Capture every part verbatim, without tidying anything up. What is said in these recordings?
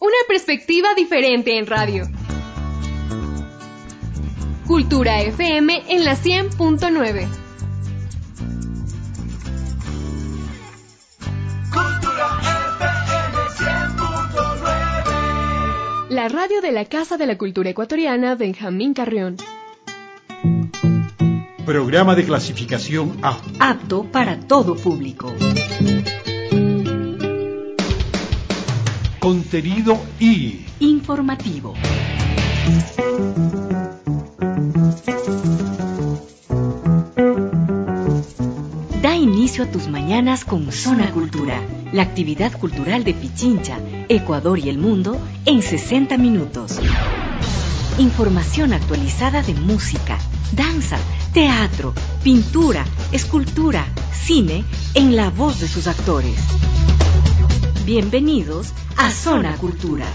Una perspectiva diferente en radio. Cultura F M en la cien punto nueve. Cultura F M cien punto nueve. La radio de la Casa de la Cultura Ecuatoriana Benjamín Carrión. Programa de clasificación A. Apto para todo público. Contenido I. Informativo. Da inicio a tus mañanas con Zona Cultura, la actividad cultural de Pichincha, Ecuador y el mundo en sesenta minutos. Información actualizada de música, danza, teatro, pintura, escultura, cine, en la voz de sus actores. Bienvenidos a Zona Cultura.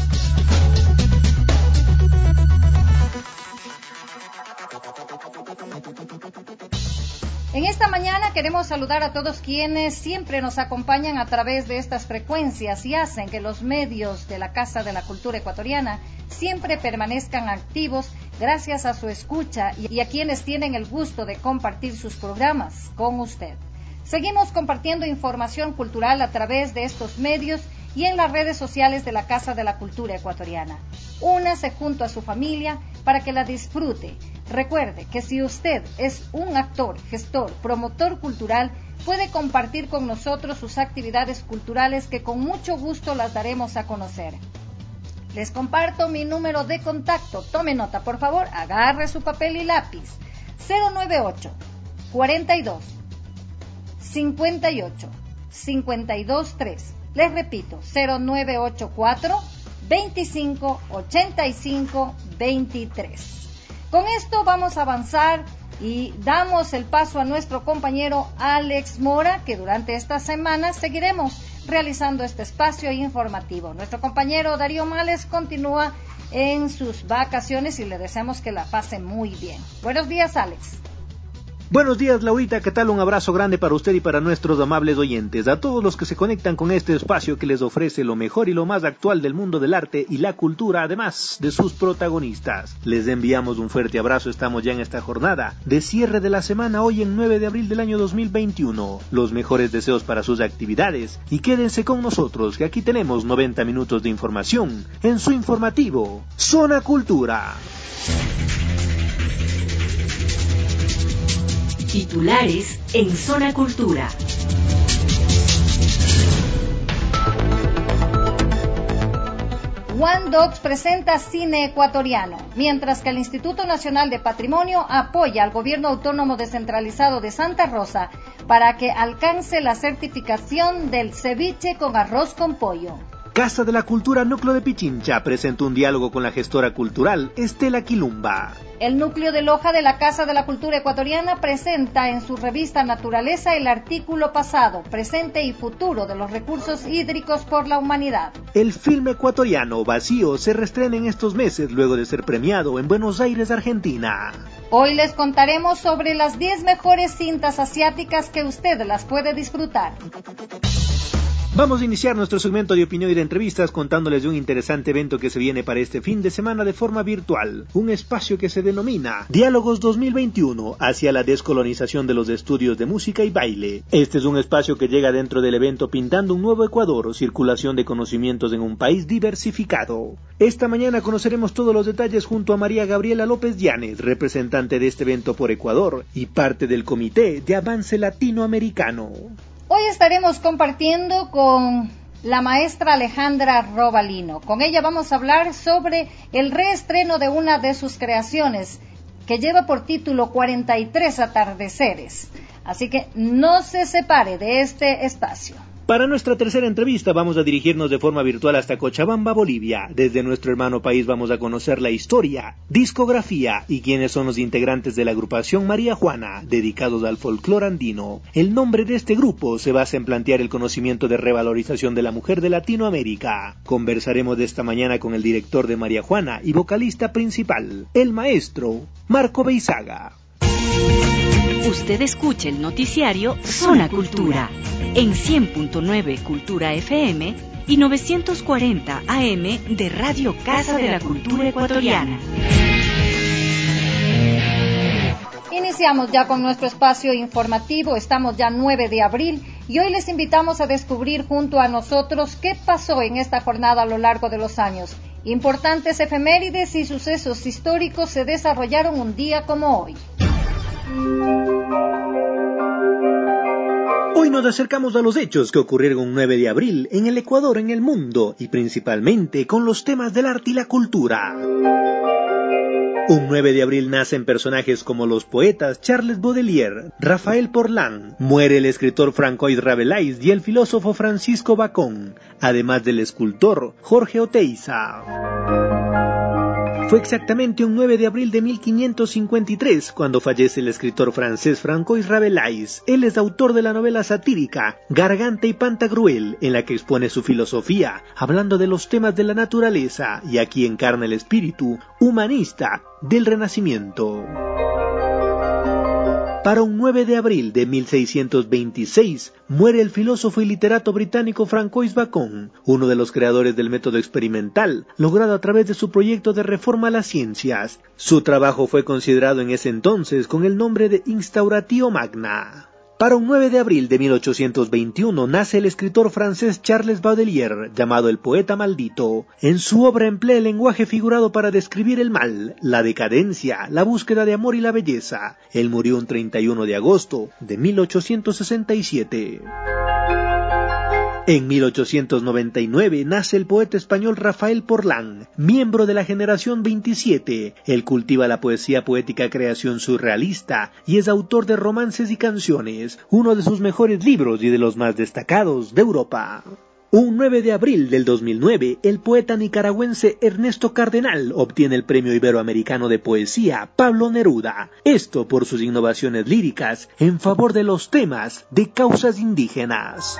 En esta mañana queremos saludar a todos quienes siempre nos acompañan a través de estas frecuencias y hacen que los medios de la Casa de la Cultura Ecuatoriana siempre permanezcan activos gracias a su escucha y a quienes tienen el gusto de compartir sus programas con usted. Seguimos compartiendo información cultural a través de estos medios y en las redes sociales de la Casa de la Cultura Ecuatoriana. Únase junto a su familia para que la disfrute. Recuerde que si usted es un actor, gestor, promotor cultural, puede compartir con nosotros sus actividades culturales que con mucho gusto las daremos a conocer. Les comparto mi número de contacto. Tome nota, por favor, agarre su papel y lápiz. cero nueve ocho, cuarenta y dos, cincuenta y ocho, cincuenta y dos tres. Les repito, cero nueve ocho cuatro, veinticinco, ochenta y cinco, veintitrés. Con esto vamos a avanzar y damos el paso a nuestro compañero Alex Mora, que durante esta semana seguiremos realizando este espacio informativo. Nuestro compañero Darío Males continúa en sus vacaciones y le deseamos que la pase muy bien. Buenos días, Alex. Buenos días, Laurita, ¿qué tal? Un abrazo grande para usted y para nuestros amables oyentes, a todos los que se conectan con este espacio que les ofrece lo mejor y lo más actual del mundo del arte y la cultura, además de sus protagonistas. Les enviamos un fuerte abrazo, estamos ya en esta jornada de cierre de la semana, hoy en nueve de abril del año dos mil veintiuno. Los mejores deseos para sus actividades y quédense con nosotros, que aquí tenemos noventa minutos de información en su informativo Zona Cultura. Titulares en Zona Cultura. One Dogs presenta cine ecuatoriano, mientras que el Instituto Nacional de Patrimonio apoya al Gobierno Autónomo Descentralizado de Santa Rosa para que alcance la certificación del ceviche con arroz con pollo. Casa de la Cultura Núcleo de Pichincha presentó un diálogo con la gestora cultural Estela Quilumba. El núcleo de Loja de la Casa de la Cultura Ecuatoriana presenta en su revista Naturaleza el artículo pasado, presente y futuro de los recursos hídricos por la humanidad. El filme ecuatoriano Vacío se reestrena en estos meses luego de ser premiado en Buenos Aires, Argentina. Hoy les contaremos sobre las diez mejores cintas asiáticas que usted las puede disfrutar. Vamos a iniciar nuestro segmento de opinión y de entrevistas contándoles de un interesante evento que se viene para este fin de semana de forma virtual, un espacio que se denomina Diálogos dos mil veintiuno hacia la descolonización de los estudios de música y baile. Este es un espacio que llega dentro del evento Pintando un Nuevo Ecuador, circulación de conocimientos en un país diversificado. Esta mañana conoceremos todos los detalles junto a María Gabriela López Llanes, representante de este evento por Ecuador y parte del Comité de Avance Latinoamericano. Hoy estaremos compartiendo con la maestra Alejandra Robalino. Con ella vamos a hablar sobre el reestreno de una de sus creaciones, que lleva por título cuarenta y tres atardeceres. Así que no se separe de este espacio. Para nuestra tercera entrevista vamos a dirigirnos de forma virtual hasta Cochabamba, Bolivia. Desde nuestro hermano país vamos a conocer la historia, discografía y quiénes son los integrantes de la agrupación María Juana, dedicados al folclore andino. El nombre de este grupo se basa en plantear el conocimiento de revalorización de la mujer de Latinoamérica. Conversaremos de esta mañana con el director de María Juana y vocalista principal, el maestro Marco Beizaga. Usted escucha el noticiario Zona Cultura en cien punto nueve Cultura F M y novecientos cuarenta A M de Radio Casa de la Cultura Ecuatoriana. Iniciamos ya con nuestro espacio informativo, estamos ya nueve de abril y hoy les invitamos a descubrir junto a nosotros qué pasó en esta jornada a lo largo de los años. Importantes efemérides y sucesos históricos se desarrollaron un día como hoy. Hoy nos acercamos a los hechos que ocurrieron un nueve de abril en el Ecuador, en el mundo, y principalmente con los temas del arte y la cultura. Un nueve de abril nacen personajes como los poetas Charles Baudelaire, Rafael Porlán, muere el escritor Francois Rabelais y el filósofo Francisco Bacon, además del escultor Jorge Oteiza. Fue exactamente un nueve de abril de mil quinientos cincuenta y tres cuando fallece el escritor francés Francois Rabelais. Él es autor de la novela satírica Garganta y Pantagruel, en la que expone su filosofía, hablando de los temas de la naturaleza, y aquí encarna el espíritu humanista del Renacimiento. Para un nueve de abril de mil seiscientos veintiséis, muere el filósofo y literato británico Francois Bacon, uno de los creadores del método experimental, logrado a través de su proyecto de reforma a las ciencias. Su trabajo fue considerado en ese entonces con el nombre de Instauratio Magna. Para un nueve de abril de mil ochocientos veintiuno nace el escritor francés Charles Baudelaire, llamado el poeta maldito. En su obra emplea el lenguaje figurado para describir el mal, la decadencia, la búsqueda de amor y la belleza. Él murió un treinta y uno de agosto de mil ochocientos sesenta y siete. En mil ochocientos noventa y nueve nace el poeta español Rafael Porlán, miembro de la generación veintisiete. Él cultiva la poesía poética creación surrealista y es autor de romances y canciones, uno de sus mejores libros y de los más destacados de Europa. Un nueve de abril del dos mil nueve, el poeta nicaragüense Ernesto Cardenal obtiene el Premio Iberoamericano de Poesía Pablo Neruda, esto por sus innovaciones líricas en favor de los temas de causas indígenas.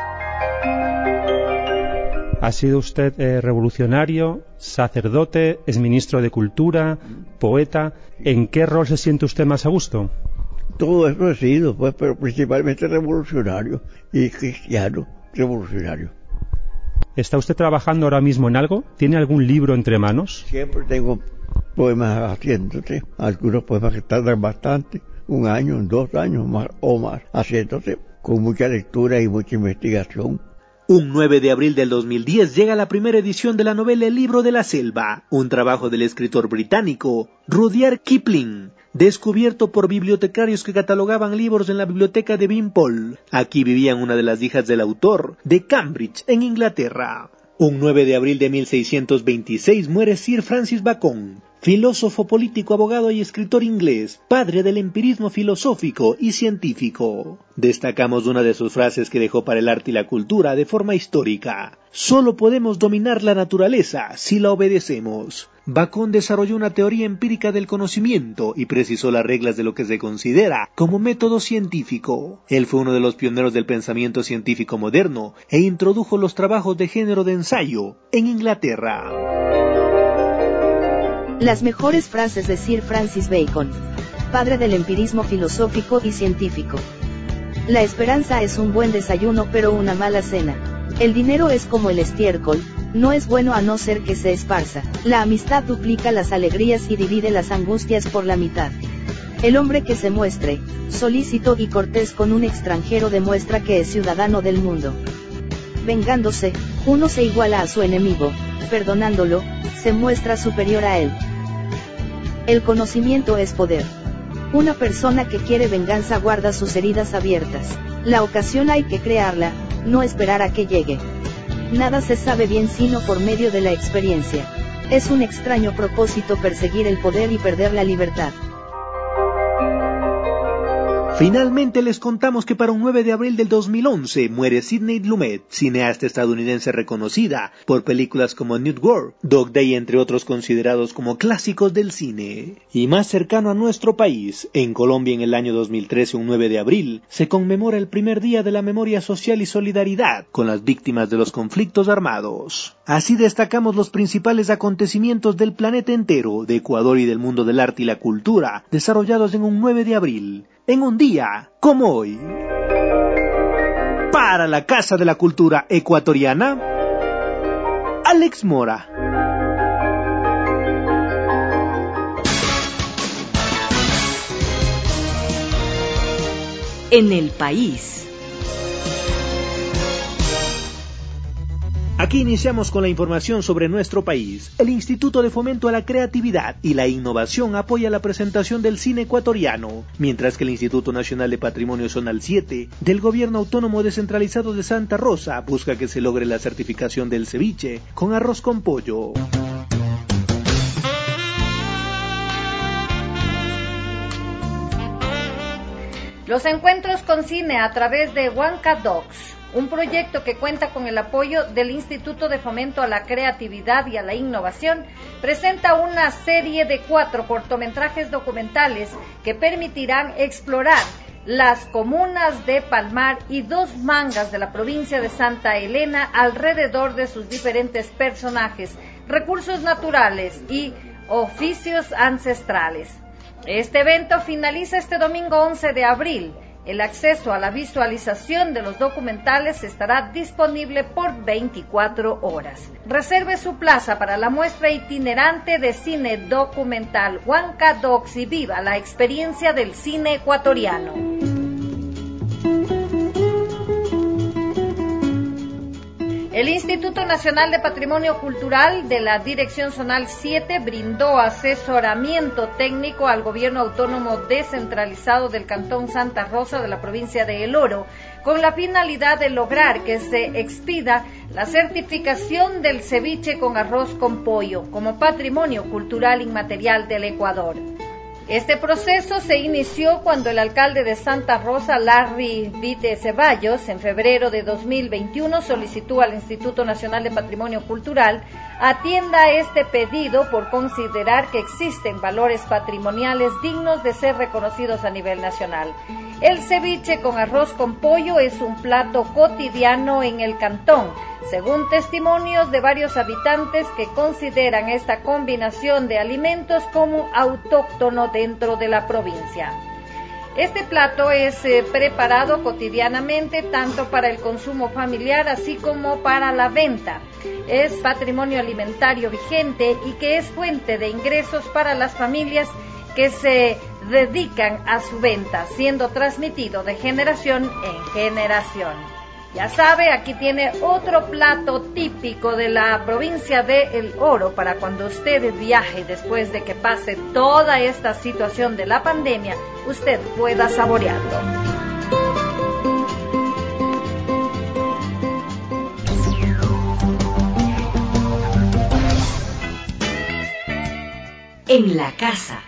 Ha sido usted eh, revolucionario, sacerdote, exministro de Cultura, poeta. ¿En qué rol se siente usted más a gusto? Todo eso he sido, pues, pero principalmente revolucionario y cristiano revolucionario. ¿Está usted trabajando ahora mismo en algo? ¿Tiene algún libro entre manos? Siempre tengo poemas haciéndose, algunos poemas que tardan bastante, un año, dos años más o más, haciéndose con mucha lectura y mucha investigación. Un nueve de abril del dos mil diez llega la primera edición de la novela El libro de la selva, un trabajo del escritor británico Rudyard Kipling, descubierto por bibliotecarios que catalogaban libros en la biblioteca de Wimpole. Aquí vivían una de las hijas del autor, de Cambridge, en Inglaterra. Un nueve de abril de mil seiscientos veintiséis muere Sir Francis Bacon, filósofo, político, abogado y escritor inglés, padre del empirismo filosófico y científico. Destacamos una de sus frases que dejó para el arte y la cultura de forma histórica: solo podemos dominar la naturaleza si la obedecemos. Bacon desarrolló una teoría empírica del conocimiento y precisó las reglas de lo que se considera como método científico. Él fue uno de los pioneros del pensamiento científico moderno e introdujo los trabajos de género de ensayo en Inglaterra. Las mejores frases de Sir Francis Bacon, padre del empirismo filosófico y científico. La esperanza es un buen desayuno pero una mala cena. El dinero es como el estiércol, no es bueno a no ser que se esparza. La amistad duplica las alegrías y divide las angustias por la mitad. El hombre que se muestre solícito y cortés con un extranjero demuestra que es ciudadano del mundo. Vengándose, uno se iguala a su enemigo, perdonándolo, se muestra superior a él. El conocimiento es poder. Una persona que quiere venganza guarda sus heridas abiertas. La ocasión hay que crearla, no esperar a que llegue. Nada se sabe bien sino por medio de la experiencia. Es un extraño propósito perseguir el poder y perder la libertad. Finalmente les contamos que para un nueve de abril del dos mil once muere Sidney Lumet, cineasta estadounidense reconocida por películas como Nude War, Dog Day, entre otros considerados como clásicos del cine. Y más cercano a nuestro país, en Colombia en el año dos mil trece, un nueve de abril, se conmemora el primer día de la memoria social y solidaridad con las víctimas de los conflictos armados. Así destacamos los principales acontecimientos del planeta entero, de Ecuador y del mundo del arte y la cultura, desarrollados en un nueve de abril. en un día como hoy. Para la Casa de la Cultura Ecuatoriana, Alex Mora. En el país. Aquí iniciamos con la información sobre nuestro país. El Instituto de Fomento a la Creatividad y la Innovación apoya la presentación del cine ecuatoriano, mientras que el Instituto Nacional de Patrimonio Zonal siete del Gobierno Autónomo Descentralizado de Santa Rosa busca que se logre la certificación del ceviche con arroz con pollo. Los encuentros con cine a través de Huanca Docs, un proyecto que cuenta con el apoyo del Instituto de Fomento a la Creatividad y a la Innovación, presenta una serie de cuatro cortometrajes documentales que permitirán explorar las comunas de Palmar y dos mangas de la provincia de Santa Elena alrededor de sus diferentes personajes, recursos naturales y oficios ancestrales. Este evento finaliza este domingo once de abril. El acceso a la visualización de los documentales estará disponible por veinticuatro horas. Reserve su plaza para la muestra itinerante de cine documental Huanca Docs y viva la experiencia del cine ecuatoriano. El Instituto Nacional de Patrimonio Cultural de la Dirección Zonal siete brindó asesoramiento técnico al Gobierno Autónomo Descentralizado del Cantón Santa Rosa de la provincia de El Oro, con la finalidad de lograr que se expida la certificación del ceviche con arroz con pollo como patrimonio cultural inmaterial del Ecuador. Este proceso se inició cuando el alcalde de Santa Rosa, Larry Vite Ceballos, en febrero de dos mil veintiuno solicitó al Instituto Nacional de Patrimonio Cultural atienda este pedido por considerar que existen valores patrimoniales dignos de ser reconocidos a nivel nacional. El ceviche con arroz con pollo es un plato cotidiano en el cantón, según testimonios de varios habitantes que consideran esta combinación de alimentos como autóctono dentro de la provincia. Este plato es eh, preparado cotidianamente tanto para el consumo familiar así como para la venta. Es patrimonio alimentario vigente y que es fuente de ingresos para las familias que se dedican a su venta, siendo transmitido de generación en generación. Ya sabe, aquí tiene otro plato típico de la provincia de El Oro para cuando usted viaje después de que pase toda esta situación de la pandemia, usted pueda saborearlo. En la casa.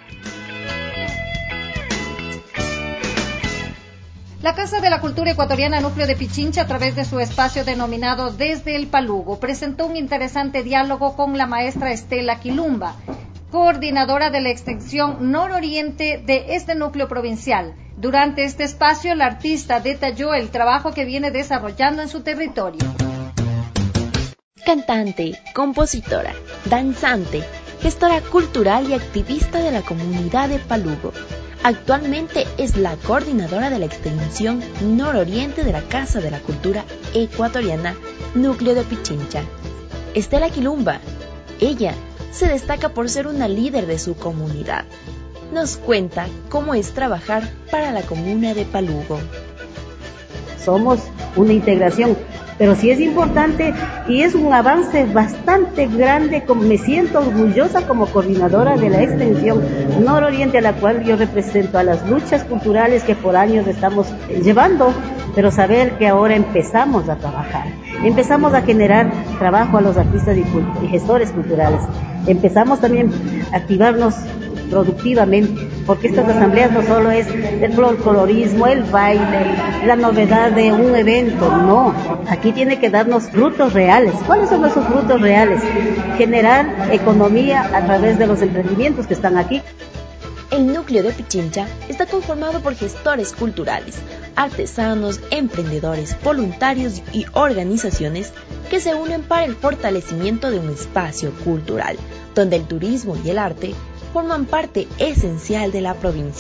La Casa de la Cultura Ecuatoriana Núcleo de Pichincha, a través de su espacio denominado Desde el Palugo, presentó un interesante diálogo con la maestra Estela Quilumba, coordinadora de la extensión nororiente de este núcleo provincial. Durante este espacio, la artista detalló el trabajo que viene desarrollando en su territorio. Cantante, compositora, danzante, gestora cultural y activista de la comunidad de Palugo. Actualmente es la coordinadora de la extensión nororiente de la Casa de la Cultura Ecuatoriana Núcleo de Pichincha. Estela Quilumba, ella se destaca por ser una líder de su comunidad. Nos cuenta cómo es trabajar para la comuna de Palugo. Somos una integración, pero sí es importante y es un avance bastante grande. Me siento orgullosa como coordinadora de la extensión nororiente, a la cual yo represento a las luchas culturales que por años estamos llevando, pero saber que ahora empezamos a trabajar, empezamos a generar trabajo a los artistas y gestores culturales, empezamos también a activarnos productivamente, porque estas asambleas no solo es el folclorismo, el baile, la novedad de un evento, no, aquí tiene que darnos frutos reales. ¿Cuáles son esos frutos reales? Generar economía a través de los emprendimientos que están aquí. El núcleo de Pichincha está conformado por gestores culturales, artesanos, emprendedores, voluntarios y organizaciones que se unen para el fortalecimiento de un espacio cultural, donde el turismo y el arte forman parte esencial de la provincia.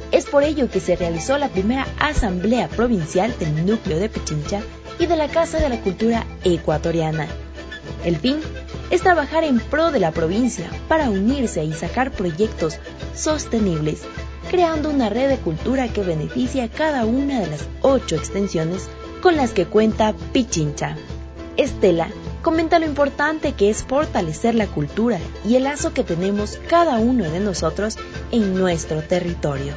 Es por ello que se realizó la primera asamblea provincial del núcleo de Pichincha y de la Casa de la Cultura Ecuatoriana. El fin es trabajar en pro de la provincia para unirse y sacar proyectos sostenibles, creando una red de cultura que beneficie a cada una de las ocho extensiones con las que cuenta Pichincha. Estela comenta lo importante que es fortalecer la cultura y el lazo que tenemos cada uno de nosotros en nuestro territorio.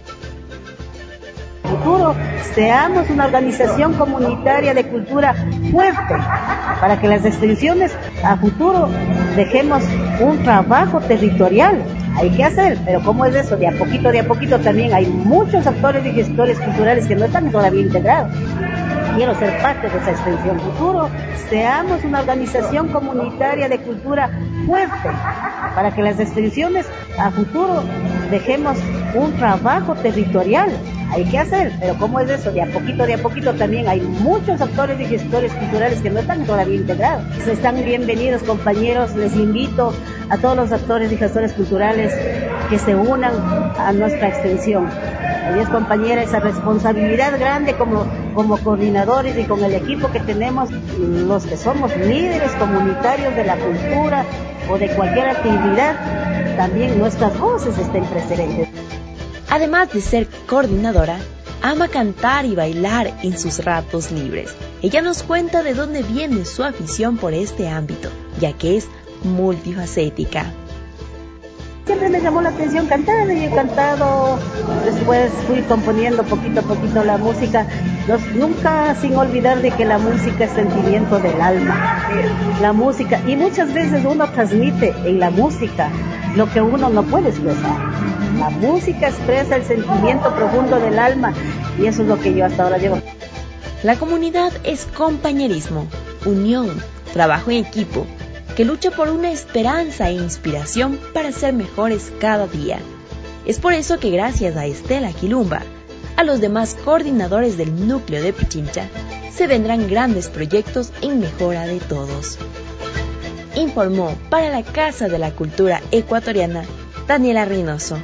Futuro, seamos una organización comunitaria de cultura fuerte, para que las extensiones a futuro dejemos un trabajo territorial. Hay que hacer, pero ¿cómo es eso? De a poquito, de a poquito también hay muchos actores y gestores culturales que no están todavía integrados. Quiero ser parte de esa extensión. Futuro, seamos una organización comunitaria de cultura fuerte, para que las extensiones a futuro dejemos un trabajo territorial. Hay que hacer, pero ¿cómo es eso? De a poquito, de a poquito también hay muchos actores y gestores culturales que no están todavía integrados. Están bienvenidos, compañeros, les invito a todos los actores y gestores culturales que se unan a nuestra extensión. Adiós, compañera, esa responsabilidad grande como, como coordinadores y con el equipo que tenemos, los que somos líderes comunitarios de la cultura o de cualquier actividad, también nuestras voces estén presentes. Además de ser coordinadora, ama cantar y bailar en sus ratos libres. Ella nos cuenta de dónde viene su afición por este ámbito, ya que es multifacética. Siempre me llamó la atención cantar y he cantado, después fui componiendo poquito a poquito la música, Nos, nunca sin olvidar de que la música es sentimiento del alma, la música, y muchas veces uno transmite en la música lo que uno no puede expresar. La música expresa el sentimiento profundo del alma y eso es lo que yo hasta ahora llevo. La comunidad es compañerismo, unión, trabajo en equipo, que lucha por una esperanza e inspiración para ser mejores cada día. Es por eso que gracias a Estela Quilumba, a los demás coordinadores del núcleo de Pichincha, se vendrán grandes proyectos en mejora de todos. Informó para la Casa de la Cultura Ecuatoriana, Daniela Reynoso.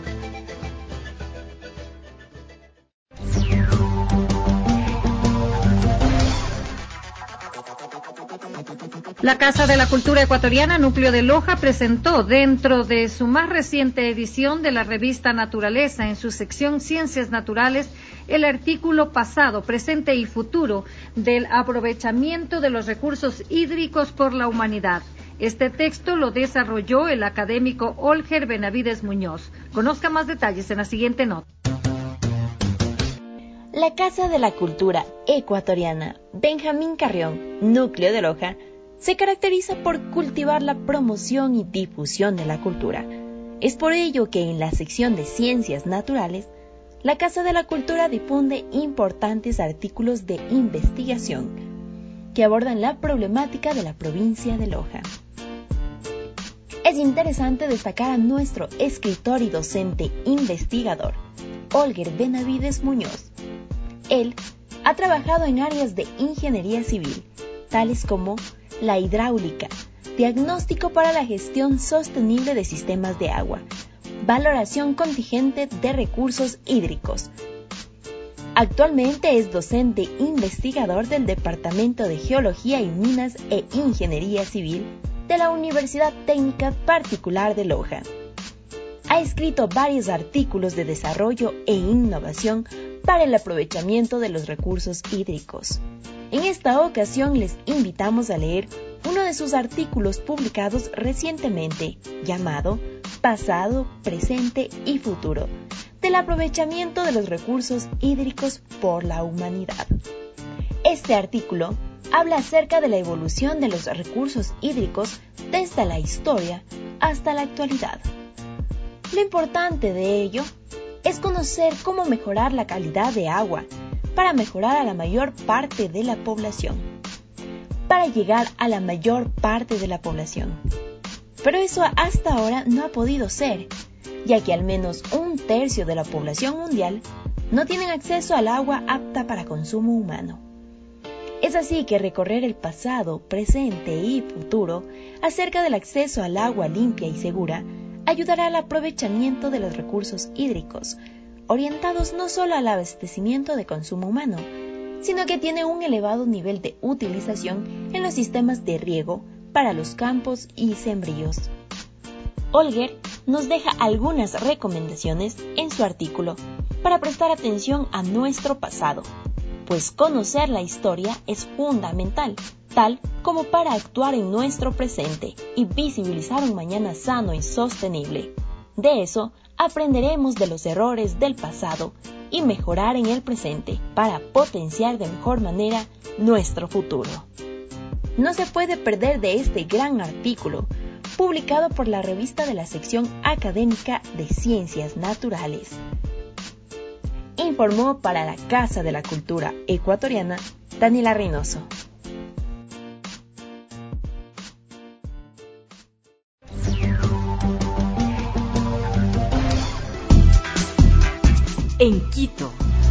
La Casa de la Cultura Ecuatoriana, Núcleo de Loja, presentó dentro de su más reciente edición de la revista Naturaleza, en su sección Ciencias Naturales, el artículo Pasado, Presente y Futuro del aprovechamiento de los recursos hídricos por la humanidad. Este texto lo desarrolló el académico Olger Benavides Muñoz. Conozca más detalles en la siguiente nota. La Casa de la Cultura Ecuatoriana, Benjamín Carrión, Núcleo de Loja, se caracteriza por cultivar la promoción y difusión de la cultura. Es por ello que en la sección de Ciencias Naturales, la Casa de la Cultura difunde importantes artículos de investigación que abordan la problemática de la provincia de Loja. Es interesante destacar a nuestro escritor y docente investigador, Olger Benavides Muñoz. Él ha trabajado en áreas de ingeniería civil, tales como la hidráulica, diagnóstico para la gestión sostenible de sistemas de agua, valoración contingente de recursos hídricos. Actualmente es docente investigador del Departamento de Geología y Minas e Ingeniería Civil de la Universidad Técnica Particular de Loja. Ha escrito varios artículos de desarrollo e innovación para el aprovechamiento de los recursos hídricos. En esta ocasión les invitamos a leer uno de sus artículos publicados recientemente, llamado Pasado, Presente y Futuro, del aprovechamiento de los recursos hídricos por la humanidad. Este artículo habla acerca de la evolución de los recursos hídricos desde la historia hasta la actualidad. Lo importante de ello es conocer cómo mejorar la calidad de agua para mejorar a la mayor parte de la población, para llegar a la mayor parte de la población. Pero eso hasta ahora no ha podido ser, ya que al menos un tercio de la población mundial no tienen acceso al agua apta para consumo humano. Es así que recorrer el pasado, presente y futuro acerca del acceso al agua limpia y segura ayudará al aprovechamiento de los recursos hídricos, orientados no solo al abastecimiento de consumo humano, sino que tiene un elevado nivel de utilización en los sistemas de riego para los campos y sembríos. Olger nos deja algunas recomendaciones en su artículo para prestar atención a nuestro pasado, pues conocer la historia es fundamental, tal como para actuar en nuestro presente y visibilizar un mañana sano y sostenible. De eso aprenderemos de los errores del pasado y mejorar en el presente para potenciar de mejor manera nuestro futuro. No se puede perder de este gran artículo, publicado por la revista de la sección académica de Ciencias Naturales. Informó para la Casa de la Cultura Ecuatoriana Daniela Reynoso. En Quito.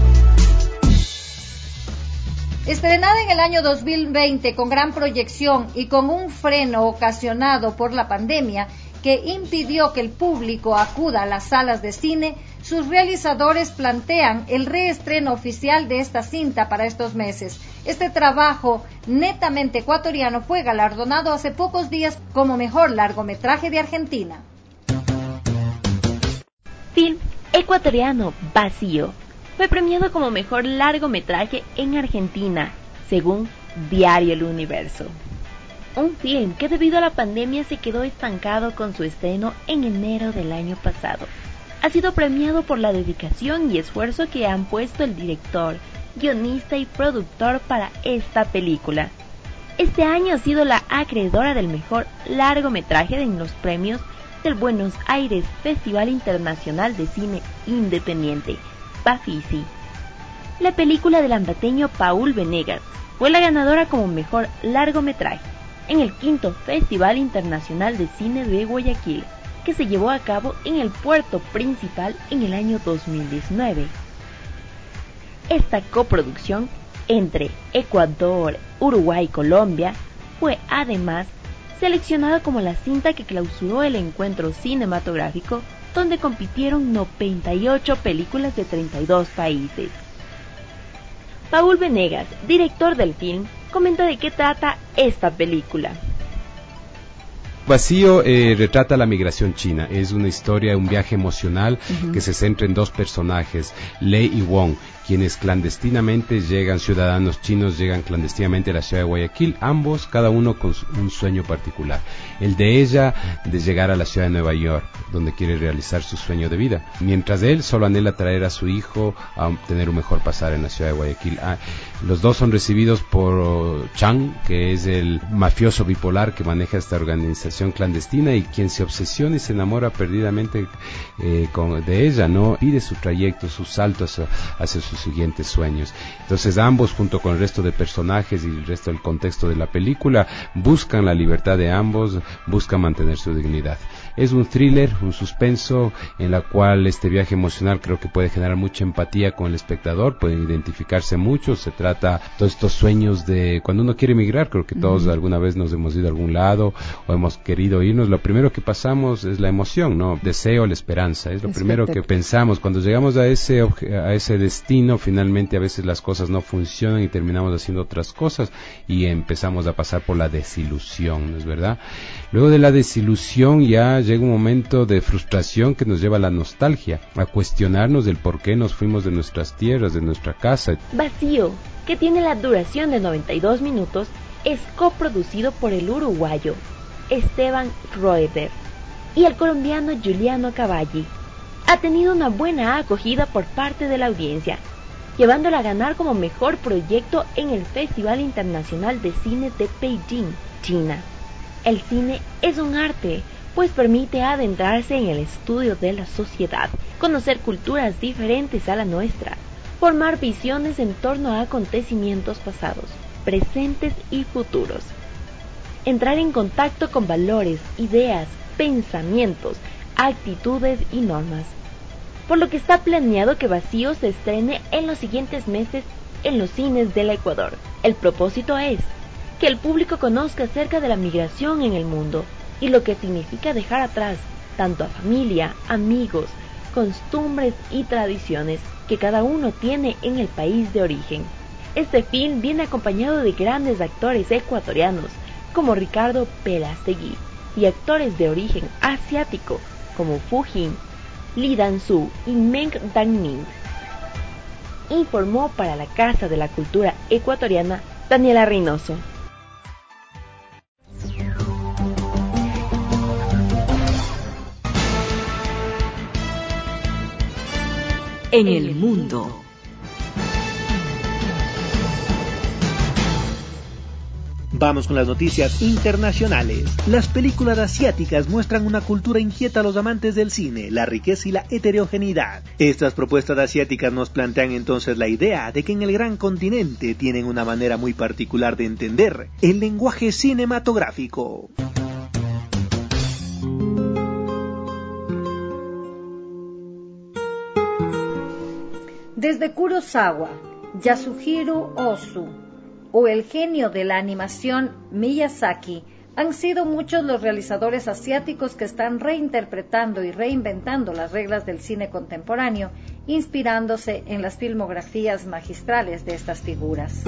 Estrenada en el año dos mil veinte con gran proyección y con un freno ocasionado por la pandemia que impidió que el público acuda a las salas de cine, sus realizadores plantean el reestreno oficial de esta cinta para estos meses. Este trabajo netamente ecuatoriano fue galardonado hace pocos días como mejor largometraje de Argentina. Film ecuatoriano Vacío fue premiado como mejor largometraje en Argentina, según Diario El Universo. Un film que debido a la pandemia se quedó estancado con su estreno en enero del año pasado. Ha sido premiado por la dedicación y esfuerzo que han puesto el director, guionista y productor para esta película. Este año ha sido la acreedora del mejor largometraje en los premios del Buenos Aires Festival Internacional de Cine Independiente, Bafisi. La película del ambateño Paul Venegas fue la ganadora como mejor largometraje en el quinto Festival Internacional de Cine de Guayaquil, que se llevó a cabo en el puerto principal en el año dos mil diecinueve. Esta coproducción entre Ecuador, Uruguay y Colombia fue además seleccionada como la cinta que clausuró el encuentro cinematográfico, donde compitieron noventa y ocho películas de treinta y dos países. Paul Venegas, director del film, comenta de qué trata esta película. Vacío eh, retrata la migración china. Es una historia, un viaje emocional uh-huh. que se centra en dos personajes, Lei y Wong, quienes clandestinamente llegan, ciudadanos chinos llegan clandestinamente a la ciudad de Guayaquil, ambos, cada uno con un sueño particular. El de ella, de llegar a la ciudad de Nueva York, donde quiere realizar su sueño de vida, mientras él solo anhela traer a su hijo a tener un mejor pasar en la ciudad de Guayaquil. Ah, los dos son recibidos por Chang, que es el mafioso bipolar que maneja esta organización clandestina y quien se obsesiona y se enamora perdidamente eh, con, de ella, ¿no? Pide su trayecto, su salto hacia, hacia sus siguientes sueños. Entonces ambos, junto con el resto de personajes y el resto del contexto de la película, buscan la libertad de ambos, buscan mantener su dignidad. Es un thriller, un suspenso en la cual este viaje emocional creo que puede generar mucha empatía con el espectador, pueden identificarse mucho. Se trata de todos estos sueños de cuando uno quiere emigrar, creo que todos uh-huh. alguna vez nos hemos ido a algún lado o hemos querido irnos, lo primero que pasamos es la emoción, ¿no? Deseo, la esperanza, es lo primero que pensamos. Cuando llegamos a ese a ese destino, finalmente a veces las cosas no funcionan y terminamos haciendo otras cosas y empezamos a pasar por la desilusión, ¿no es verdad? Luego de la desilusión ya llega un momento de frustración que nos lleva a la nostalgia, a cuestionarnos del por qué nos fuimos de nuestras tierras, de nuestra casa. Vacío, que tiene la duración de noventa y dos minutos, es coproducido por el uruguayo Esteban Roeder y el colombiano Juliano Cavalli. Ha tenido una buena acogida por parte de la audiencia, llevándola a ganar como mejor proyecto en el Festival Internacional de Cine de Beijing, China. El cine es un arte, pues permite adentrarse en el estudio de la sociedad, conocer culturas diferentes a la nuestra, formar visiones en torno a acontecimientos pasados, presentes y futuros, entrar en contacto con valores, ideas, pensamientos, actitudes y normas. Por lo que está planeado que Vacío se estrene en los siguientes meses en los cines del Ecuador. El propósito es que el público conozca acerca de la migración en el mundo y lo que significa dejar atrás tanto a familia, amigos, costumbres y tradiciones que cada uno tiene en el país de origen. Este film viene acompañado de grandes actores ecuatorianos como Ricardo Pelastegui y actores de origen asiático como Fu Jin, Lee Dan-soo y Meng Dan-min. Informó para la Casa de la Cultura Ecuatoriana Daniela Reynoso. En el mundo. Vamos con las noticias internacionales. Las películas asiáticas muestran una cultura inquieta a los amantes del cine, la riqueza y la heterogeneidad. Estas propuestas asiáticas nos plantean entonces la idea de que en el gran continente tienen una manera muy particular de entender el lenguaje cinematográfico. Desde Kurosawa, Yasuhiro Ozu o el genio de la animación Miyazaki, han sido muchos los realizadores asiáticos que están reinterpretando y reinventando las reglas del cine contemporáneo, inspirándose en las filmografías magistrales de estas figuras.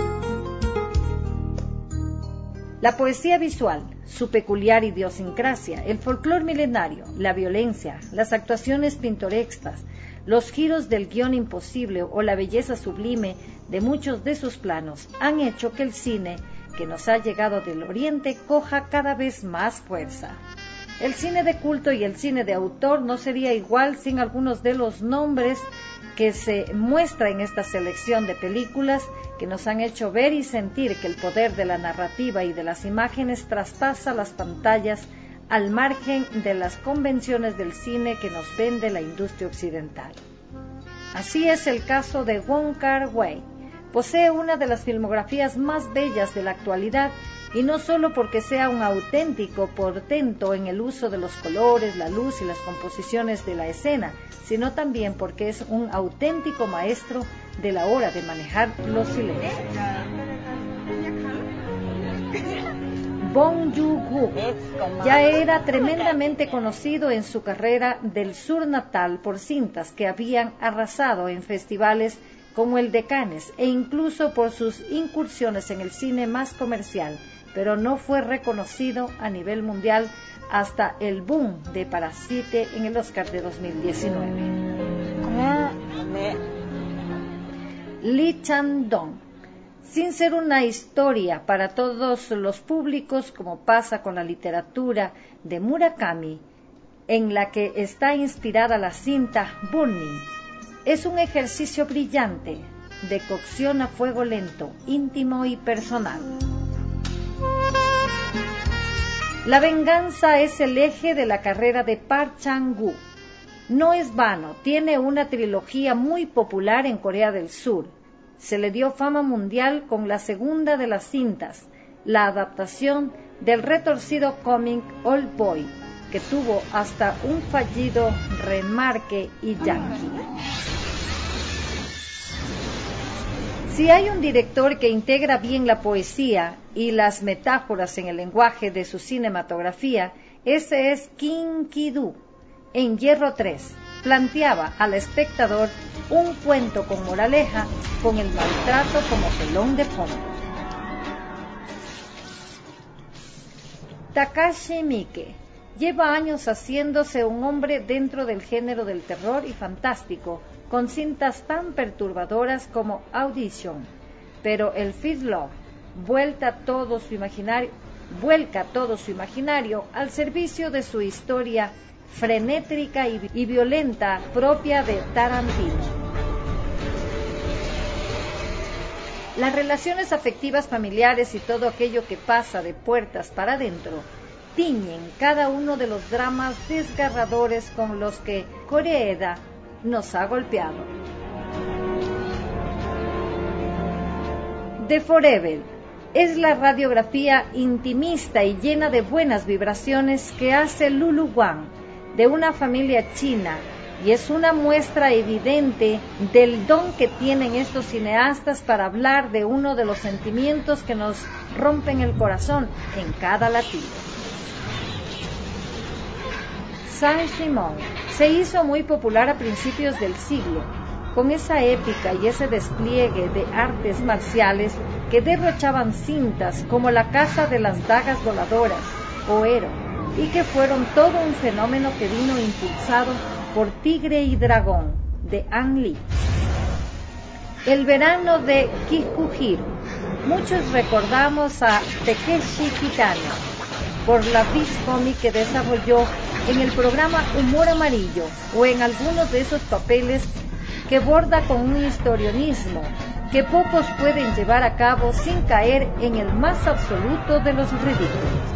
La poesía visual, su peculiar idiosincrasia, el folclore milenario, la violencia, las actuaciones pintorescas, los giros del guión imposible o la belleza sublime de muchos de sus planos han hecho que el cine que nos ha llegado del Oriente coja cada vez más fuerza. El cine de culto y el cine de autor no sería igual sin algunos de los nombres que se muestra en esta selección de películas que nos han hecho ver y sentir que el poder de la narrativa y de las imágenes traspasa las pantallas al margen de las convenciones del cine que nos vende la industria occidental. Así es el caso de Wong Kar-wai. Posee una de las filmografías más bellas de la actualidad, y no solo porque sea un auténtico portento en el uso de los colores, la luz y las composiciones de la escena, sino también porque es un auténtico maestro de la hora de manejar los silencios. Bong Joon-ho ya era tremendamente conocido en su carrera del sur natal por cintas que habían arrasado en festivales como el de Cannes e incluso por sus incursiones en el cine más comercial, pero no fue reconocido a nivel mundial hasta el boom de Parasite en el Oscar de dos mil diecinueve. Lee Chang-dong. Sin ser una historia para todos los públicos, como pasa con la literatura de Murakami, en la que está inspirada la cinta Burning, es un ejercicio brillante de cocción a fuego lento, íntimo y personal. La venganza es el eje de la carrera de Park Chan-wook. No es vano, tiene una trilogía muy popular en Corea del Sur. Se le dio fama mundial con la segunda de las cintas, la adaptación del retorcido cómic Old Boy, que tuvo hasta un fallido remarque y yankee. Si hay un director que integra bien la poesía y las metáforas en el lenguaje de su cinematografía, ese es Kim Ki-doo. En Hierro tres planteaba al espectador un cuento con moraleja, con el maltrato como telón de fondo. Takashi Miike lleva años haciéndose un hombre dentro del género del terror y fantástico, con cintas tan perturbadoras como Audition, pero el First Love vuelta todo su imaginario, vuelca todo su imaginario al servicio de su historia frenética y, y violenta propia de Tarantino. Las relaciones afectivas familiares y todo aquello que pasa de puertas para adentro tiñen cada uno de los dramas desgarradores con los que Koreeda nos ha golpeado. The Forever es la radiografía intimista y llena de buenas vibraciones que hace Lulu Wang de una familia china, y es una muestra evidente del don que tienen estos cineastas para hablar de uno de los sentimientos que nos rompen el corazón en cada latido. Saint-Simon se hizo muy popular a principios del siglo, con esa épica y ese despliegue de artes marciales que derrochaban cintas como La Casa de las Dagas Voladoras o Ero, y que fueron todo un fenómeno que vino impulsado por Tigre y Dragón, de Ang Lee. El verano de Kikuhiro. Muchos recordamos a Takeshi Kitano por la vis cómic que desarrolló en el programa Humor Amarillo o en algunos de esos papeles que borda con un historionismo que pocos pueden llevar a cabo sin caer en el más absoluto de los ridículos.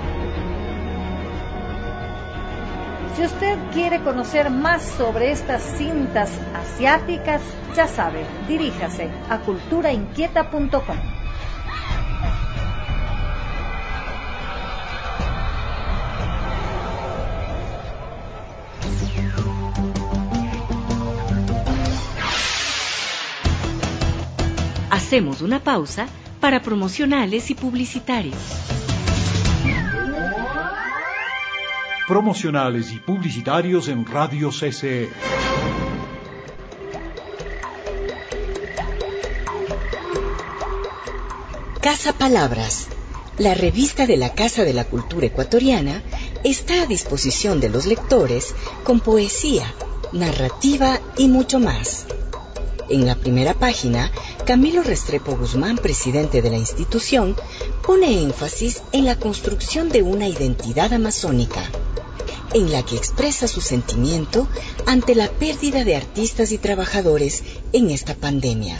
Si usted quiere conocer más sobre estas cintas asiáticas, ya sabe, diríjase a cultura inquieta punto com. Hacemos una pausa para promocionales y publicitarios. Promocionales y publicitarios en Radio C C E. Casa Palabras, la revista de la Casa de la Cultura Ecuatoriana, está a disposición de los lectores con poesía, narrativa y mucho más. En la primera página, Camilo Restrepo Guzmán, presidente de la institución, pone énfasis en la construcción de una identidad amazónica, en la que expresa su sentimiento ante la pérdida de artistas y trabajadores en esta pandemia.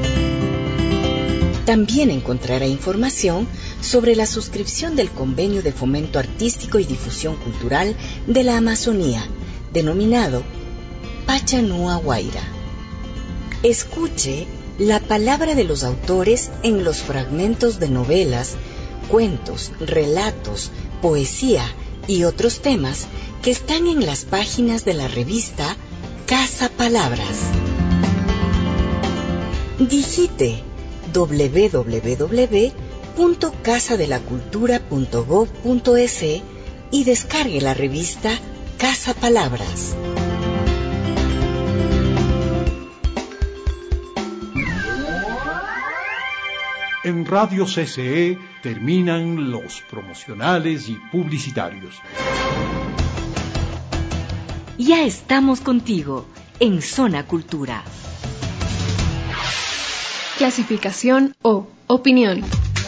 También encontrará información sobre la suscripción del Convenio de Fomento Artístico y Difusión Cultural de la Amazonía, denominado Pachanua Guaira. Escuche la palabra de los autores en los fragmentos de novelas, cuentos, relatos, poesía y otros temas que están en las páginas de la revista Casa Palabras. Digite doble u doble u doble u punto casa de la cultura punto gob punto es y descargue la revista Casa Palabras. En Radio C C E terminan los promocionales y publicitarios. Ya estamos contigo en Zona Cultura. Clasificación O. Opinión.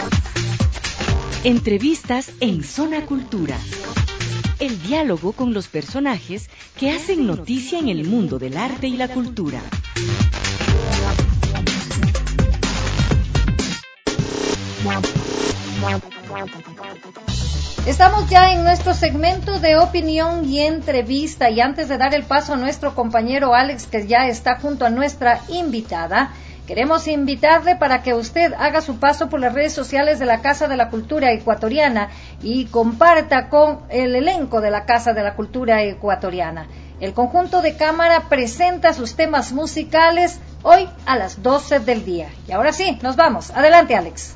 Entrevistas en Zona Cultura. El diálogo con los personajes que hacen noticia en el mundo del arte y la cultura. Estamos ya en nuestro segmento de opinión y entrevista, y antes de dar el paso a nuestro compañero Alex, que ya está junto a nuestra invitada, queremos invitarle para que usted haga su paso por las redes sociales de la Casa de la Cultura Ecuatoriana y comparta con el elenco de la Casa de la Cultura Ecuatoriana. El conjunto de cámara presenta sus temas musicales hoy a las doce del día. Y ahora sí, nos vamos. Adelante, Alex.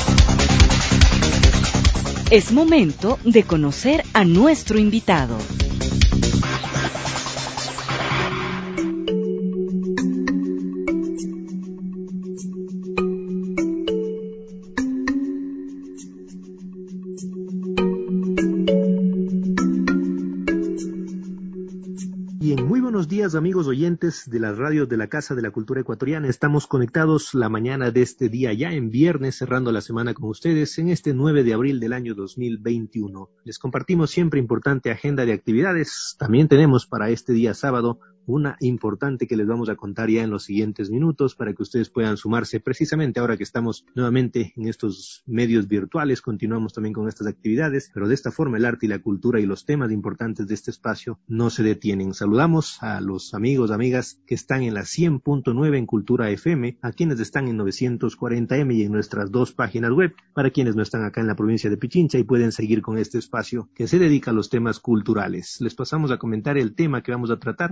Es momento de conocer a nuestro invitado. Buenos días, amigos oyentes de las radios de la Casa de la Cultura Ecuatoriana. Estamos conectados la mañana de este día, ya en viernes, cerrando la semana con ustedes en este nueve de abril del año dos mil veintiuno. Les compartimos siempre importante agenda de actividades. También tenemos para este día sábado una importante que les vamos a contar ya en los siguientes minutos para que ustedes puedan sumarse precisamente ahora que estamos nuevamente en estos medios virtuales. Continuamos también con estas actividades, pero de esta forma el arte y la cultura y los temas importantes de este espacio no se detienen. Saludamos a los amigos, amigas que están en la cien punto nueve en Cultura F M, a quienes están en novecientos cuarenta M y en nuestras dos páginas web, para quienes no están acá en la provincia de Pichincha y pueden seguir con este espacio que se dedica a los temas culturales. Les pasamos a comentar el tema que vamos a tratar y les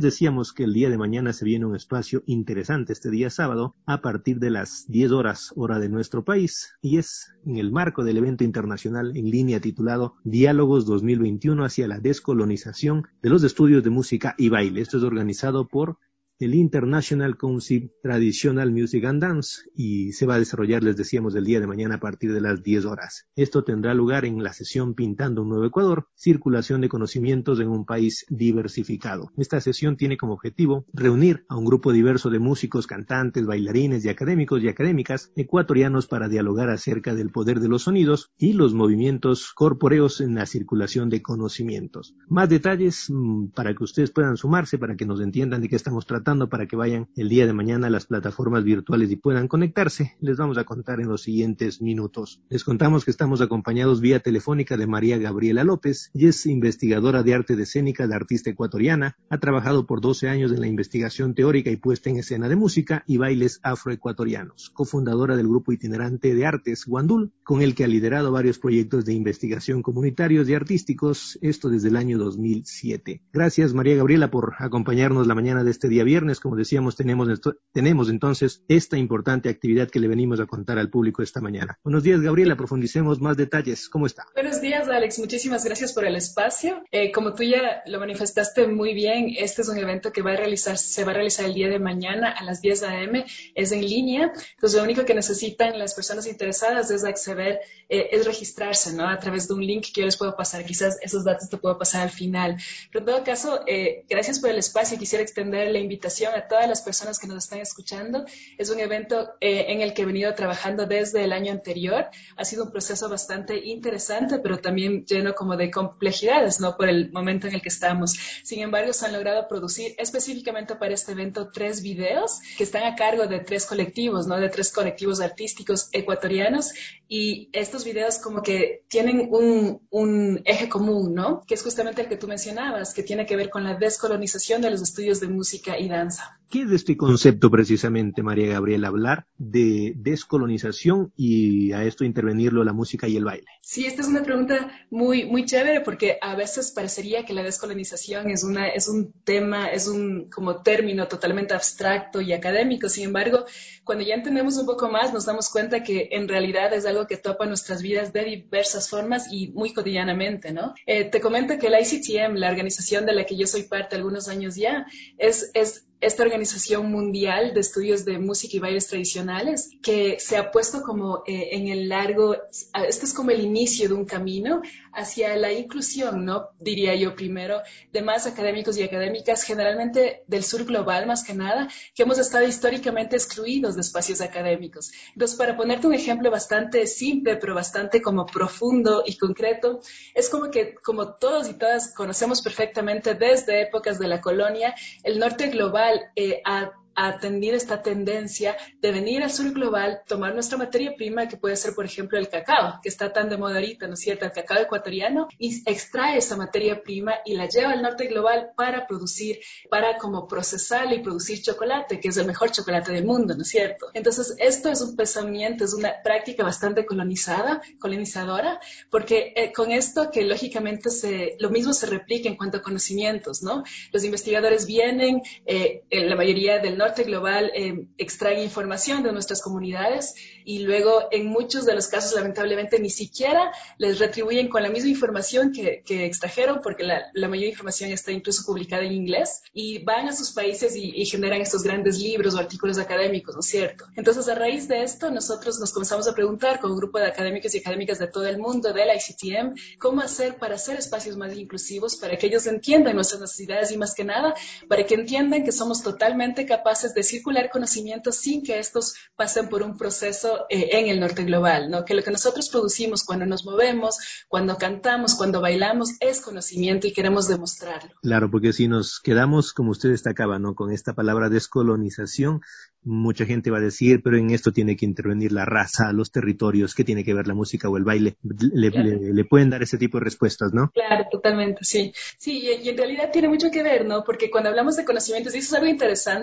decíamos que el día de mañana se viene un espacio interesante este día sábado a partir de las diez horas hora de nuestro país y es en el marco del evento internacional en línea titulado Diálogos dos mil veintiuno hacia la descolonización de los estudios de música y baile. Esto es organizado por el International Council Traditional Music and Dance y se va a desarrollar, les decíamos, el día de mañana a partir de las diez horas. Esto tendrá lugar en la sesión Pintando un Nuevo Ecuador, circulación de conocimientos en un país diversificado. Esta sesión tiene como objetivo reunir a un grupo diverso de músicos, cantantes, bailarines y académicos y académicas ecuatorianos para dialogar acerca del poder de los sonidos y los movimientos corpóreos en la circulación de conocimientos. Más detalles mmm, para que ustedes puedan sumarse, para que nos entiendan de qué estamos tratando, para que vayan el día de mañana a las plataformas virtuales y puedan conectarse, les vamos a contar en los siguientes minutos. Les contamos que estamos acompañados vía telefónica de María Gabriela López. Ella es investigadora de arte de escénica, de artista ecuatoriana, ha trabajado por doce años en la investigación teórica y puesta en escena de música y bailes afroecuatorianos, cofundadora del grupo itinerante de artes Guandul, con el que ha liderado varios proyectos de investigación comunitarios y artísticos, esto desde el año dos mil siete. Gracias, María Gabriela, por acompañarnos la mañana de este día viernes. Como decíamos, tenemos, esto, tenemos entonces esta importante actividad que le venimos a contar al público esta mañana. Buenos días, Gabriela, profundicemos más detalles. ¿Cómo está? Buenos días, Alex. Muchísimas gracias por el espacio. Eh, como tú ya lo manifestaste muy bien, este es un evento que va a realizar, se va a realizar el día de mañana a las diez a eme. Es en línea. Entonces, lo único que necesitan las personas interesadas es acceder, eh, es registrarse, ¿no? A través de un link que yo les puedo pasar. Quizás esos datos te puedo pasar al final. Pero en todo caso, eh, gracias por el espacio. Quisiera extender la invitación a todas las personas que nos están escuchando. Es un evento eh, en el que he venido trabajando desde el año anterior. Ha sido un proceso bastante interesante, pero también lleno como de complejidades, ¿no? Por el momento en el que estamos. Sin embargo, se han logrado producir específicamente para este evento tres videos que están a cargo de tres colectivos, ¿no? De tres colectivos artísticos ecuatorianos, y estos videos como que tienen un, un eje común, ¿no? Que es justamente el que tú mencionabas, que tiene que ver con la descolonización de los estudios de música y danza. ¿Qué es este concepto precisamente, María Gabriela? Hablar de descolonización y a esto intervenirlo la música y el baile. Sí, esta es una pregunta muy, muy chévere porque a veces parecería que la descolonización es, una, es un tema, es un como término totalmente abstracto y académico. Sin embargo, cuando ya entendemos un poco más, nos damos cuenta que en realidad es algo que topa nuestras vidas de diversas formas y muy cotidianamente, ¿no? Eh, te comento que la I C T M, la organización de la que yo soy parte algunos años ya, es, es esta organización mundial de estudios de música y bailes tradicionales que se ha puesto como eh, en el largo, este es como el inicio de un camino hacia la inclusión, ¿no? Diría yo primero, de más académicos y académicas, generalmente del sur global más que nada, que hemos estado históricamente excluidos de espacios académicos. Entonces, para ponerte un ejemplo bastante simple, pero bastante como profundo y concreto, es como que, como todos y todas conocemos perfectamente desde épocas de la colonia, el norte global Eh, a, a atender esta tendencia de venir al sur global, tomar nuestra materia prima, que puede ser, por ejemplo, el cacao, que está tan de moda ahorita, ¿no es cierto?, el cacao ecuatoriano, y extrae esa materia prima y la lleva al norte global para producir, para como procesarla y producir chocolate, que es el mejor chocolate del mundo, ¿no es cierto? Entonces, esto es un pensamiento, es una práctica bastante colonizada, colonizadora, porque eh, con esto que lógicamente se, lo mismo se replica en cuanto a conocimientos, ¿no? Los investigadores vienen, eh, en la mayoría del norte global eh, extraen información de nuestras comunidades y luego en muchos de los casos lamentablemente ni siquiera les retribuyen con la misma información que, que extrajeron, porque la, la mayor información está incluso publicada en inglés, y van a sus países y, y generan estos grandes libros o artículos académicos, ¿no es cierto? Entonces, a raíz de esto, nosotros nos comenzamos a preguntar con un grupo de académicos y académicas de todo el mundo, de la I C T M, cómo hacer para hacer espacios más inclusivos, para que ellos entiendan nuestras necesidades y más que nada, para que entiendan que somos totalmente capaces de circular conocimientos sin que estos pasen por un proceso eh, en el norte global, ¿no? Que lo que nosotros producimos cuando nos movemos, cuando cantamos, cuando bailamos, es conocimiento y queremos demostrarlo. Claro, porque si nos quedamos, como usted destacaba, ¿no?, con esta palabra descolonización, mucha gente va a decir, pero en esto tiene que intervenir la raza, los territorios, ¿qué tiene que ver la música o el baile? Le, claro. le, le pueden dar ese tipo de respuestas, ¿no? Claro, totalmente, sí. Sí, y, y en realidad tiene mucho que ver, ¿no? Porque cuando hablamos de conocimientos, y eso es algo interesante,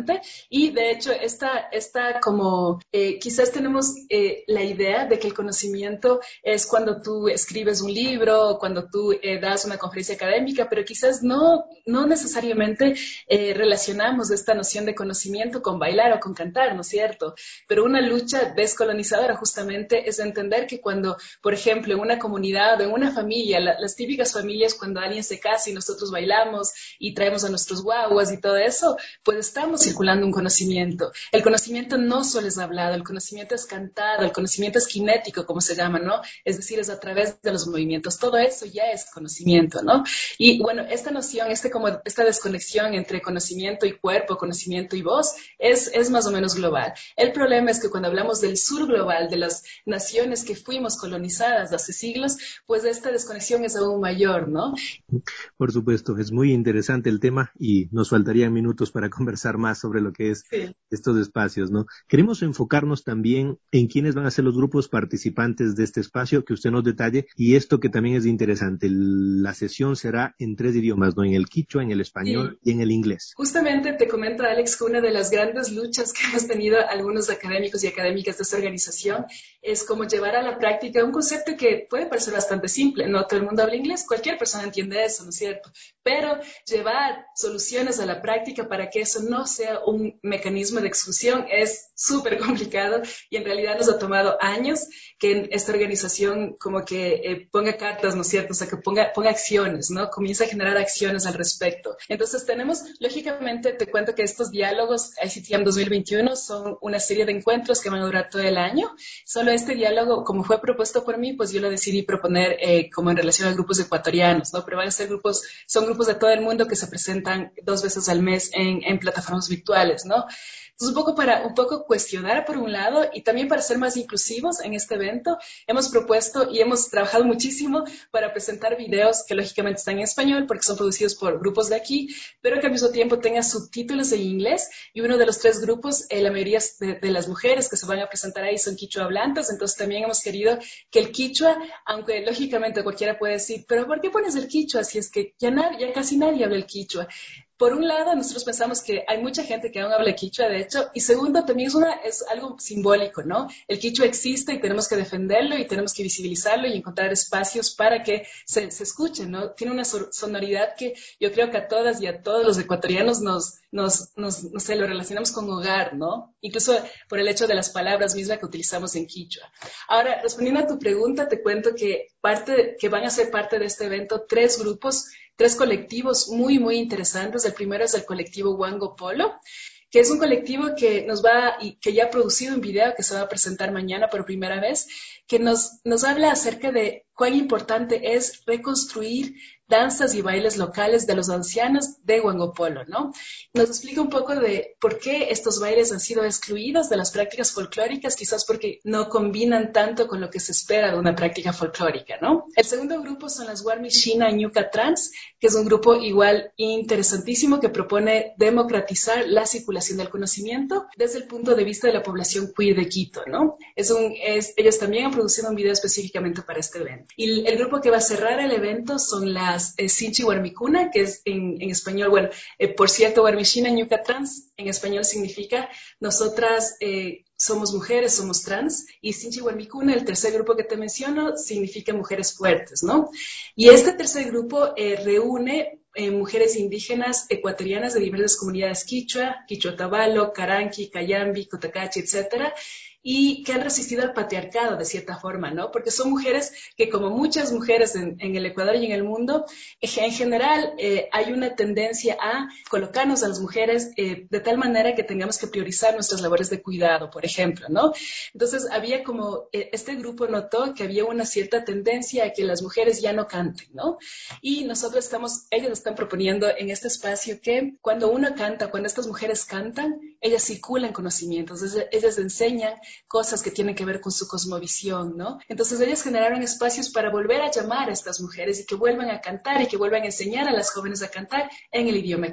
Y de hecho, esta, esta como, eh, quizás tenemos eh, la idea de que el conocimiento es cuando tú escribes un libro, cuando tú eh, das una conferencia académica, pero quizás no, no necesariamente eh, relacionamos esta noción de conocimiento con bailar o con cantar, ¿no es cierto? Pero una lucha descolonizadora justamente es entender que cuando, por ejemplo, en una comunidad o en una familia, la, las típicas familias cuando alguien se casa y nosotros bailamos y traemos a nuestros guaguas y todo eso, pues estamos circulando un conocimiento. El conocimiento no solo es hablado, el conocimiento es cantado, el conocimiento es kinético, como se llama, ¿no? Es decir, es a través de los movimientos. Todo eso ya es conocimiento, ¿no? Y bueno, esta noción, este como, esta desconexión entre conocimiento y cuerpo, conocimiento y voz, es, es más o menos global. El problema es que cuando hablamos del sur global, de las naciones que fuimos colonizadas hace siglos, pues esta desconexión es aún mayor, ¿no? Por supuesto, es muy interesante el tema y nos faltarían minutos para conversar más sobre lo que es sí. estos espacios, ¿no? Queremos enfocarnos también en quiénes van a ser los grupos participantes de este espacio, que usted nos detalle, y esto que también es interesante, la sesión será en tres idiomas, ¿no? En el quichua, en el español sí. y en el inglés. Justamente te comento, Alex, que una de las grandes luchas que hemos tenido algunos académicos y académicas de esta organización es como llevar a la práctica un concepto que puede parecer bastante simple, no todo el mundo habla inglés, cualquier persona entiende eso, ¿no es cierto? Pero llevar soluciones a la práctica para que eso no sea un mecanismo de exclusión es súper complicado y en realidad nos ha tomado años que esta organización como que eh, ponga cartas, ¿no es cierto? O sea, que ponga, ponga acciones, ¿no? Comienza a generar acciones al respecto. Entonces tenemos, lógicamente, te cuento que estos diálogos I C T M dos mil veintiuno son una serie de encuentros que van a durar todo el año. Solo este diálogo, como fue propuesto por mí, pues yo lo decidí proponer eh, como en relación a grupos ecuatorianos, ¿no? Pero van a ser grupos, son grupos de todo el mundo que se presentan dos veces al mes en, en plataformas virtuales, ¿no? Entonces, un poco para un poco cuestionar por un lado y también para ser más inclusivos en este evento, hemos propuesto y hemos trabajado muchísimo para presentar videos que lógicamente están en español porque son producidos por grupos de aquí, pero que al mismo tiempo tengan subtítulos en inglés y uno de los tres grupos, eh, la mayoría de, de las mujeres que se van a presentar ahí son quichua hablantes, entonces también hemos querido que el quichua, aunque lógicamente cualquiera puede decir, pero ¿por qué pones el quichua si es que ya, nadie, ya casi nadie habla el quichua? Por un lado, nosotros pensamos que hay mucha gente que aún habla quichua, de hecho, y segundo, también es, una, es algo simbólico, ¿no? El quichua existe y tenemos que defenderlo y tenemos que visibilizarlo y encontrar espacios para que se, se escuche, ¿no? Tiene una sonoridad que yo creo que a todas y a todos los ecuatorianos nos, nos, nos no sé, lo relacionamos con hogar, ¿no? Incluso por el hecho de las palabras mismas que utilizamos en quichua. Ahora, respondiendo a tu pregunta, te cuento que, parte, que van a ser parte de este evento tres grupos, tres colectivos muy, muy interesantes. El primero es el colectivo Huango Polo, que es un colectivo que nos va y que ya ha producido un video que se va a presentar mañana por primera vez, que nos, nos habla acerca de cuán importante es reconstruir danzas y bailes locales de los ancianos de Huango Polo, ¿no? Nos explica un poco de por qué estos bailes han sido excluidos de las prácticas folclóricas, quizás porque no combinan tanto con lo que se espera de una práctica folclórica, ¿no? El segundo grupo son las Guarmishina Ñuka Trans, que es un grupo igual interesantísimo que propone democratizar la circulación del conocimiento desde el punto de vista de la población queer de Quito, ¿no? Es un, es, ellos también han producido un video específicamente para este evento. Y el grupo que va a cerrar el evento son las eh, Sinchi Guarmicuna, que es en, en español, bueno, eh, por cierto, Guarmishina Ñuka Trans en español significa nosotras eh, somos mujeres, somos trans, y Sinchi Guarmicuna, el tercer grupo que te menciono, significa mujeres fuertes, ¿no? Y este tercer grupo eh, reúne Eh, mujeres indígenas ecuatorianas de diversas comunidades quichua, quichua-tabalo, caranqui, cayambi, cotacachi, etcétera, y que han resistido al patriarcado de cierta forma, ¿no? Porque son mujeres que, como muchas mujeres en, en el Ecuador y en el mundo, en general eh, hay una tendencia a colocarnos a las mujeres eh, de tal manera que tengamos que priorizar nuestras labores de cuidado, por ejemplo, ¿no? Entonces había como, eh, este grupo notó que había una cierta tendencia a que las mujeres ya no canten, ¿no? Y nosotros estamos, ellos están proponiendo en este espacio que cuando uno canta, cuando estas mujeres cantan, ellas circulan conocimientos, ellas, ellas enseñan cosas que tienen que ver con su cosmovisión, ¿no? Entonces ellas generaron espacios para volver a llamar a estas mujeres y que vuelvan a cantar y que vuelvan a enseñar a las jóvenes a cantar en el idioma quichua.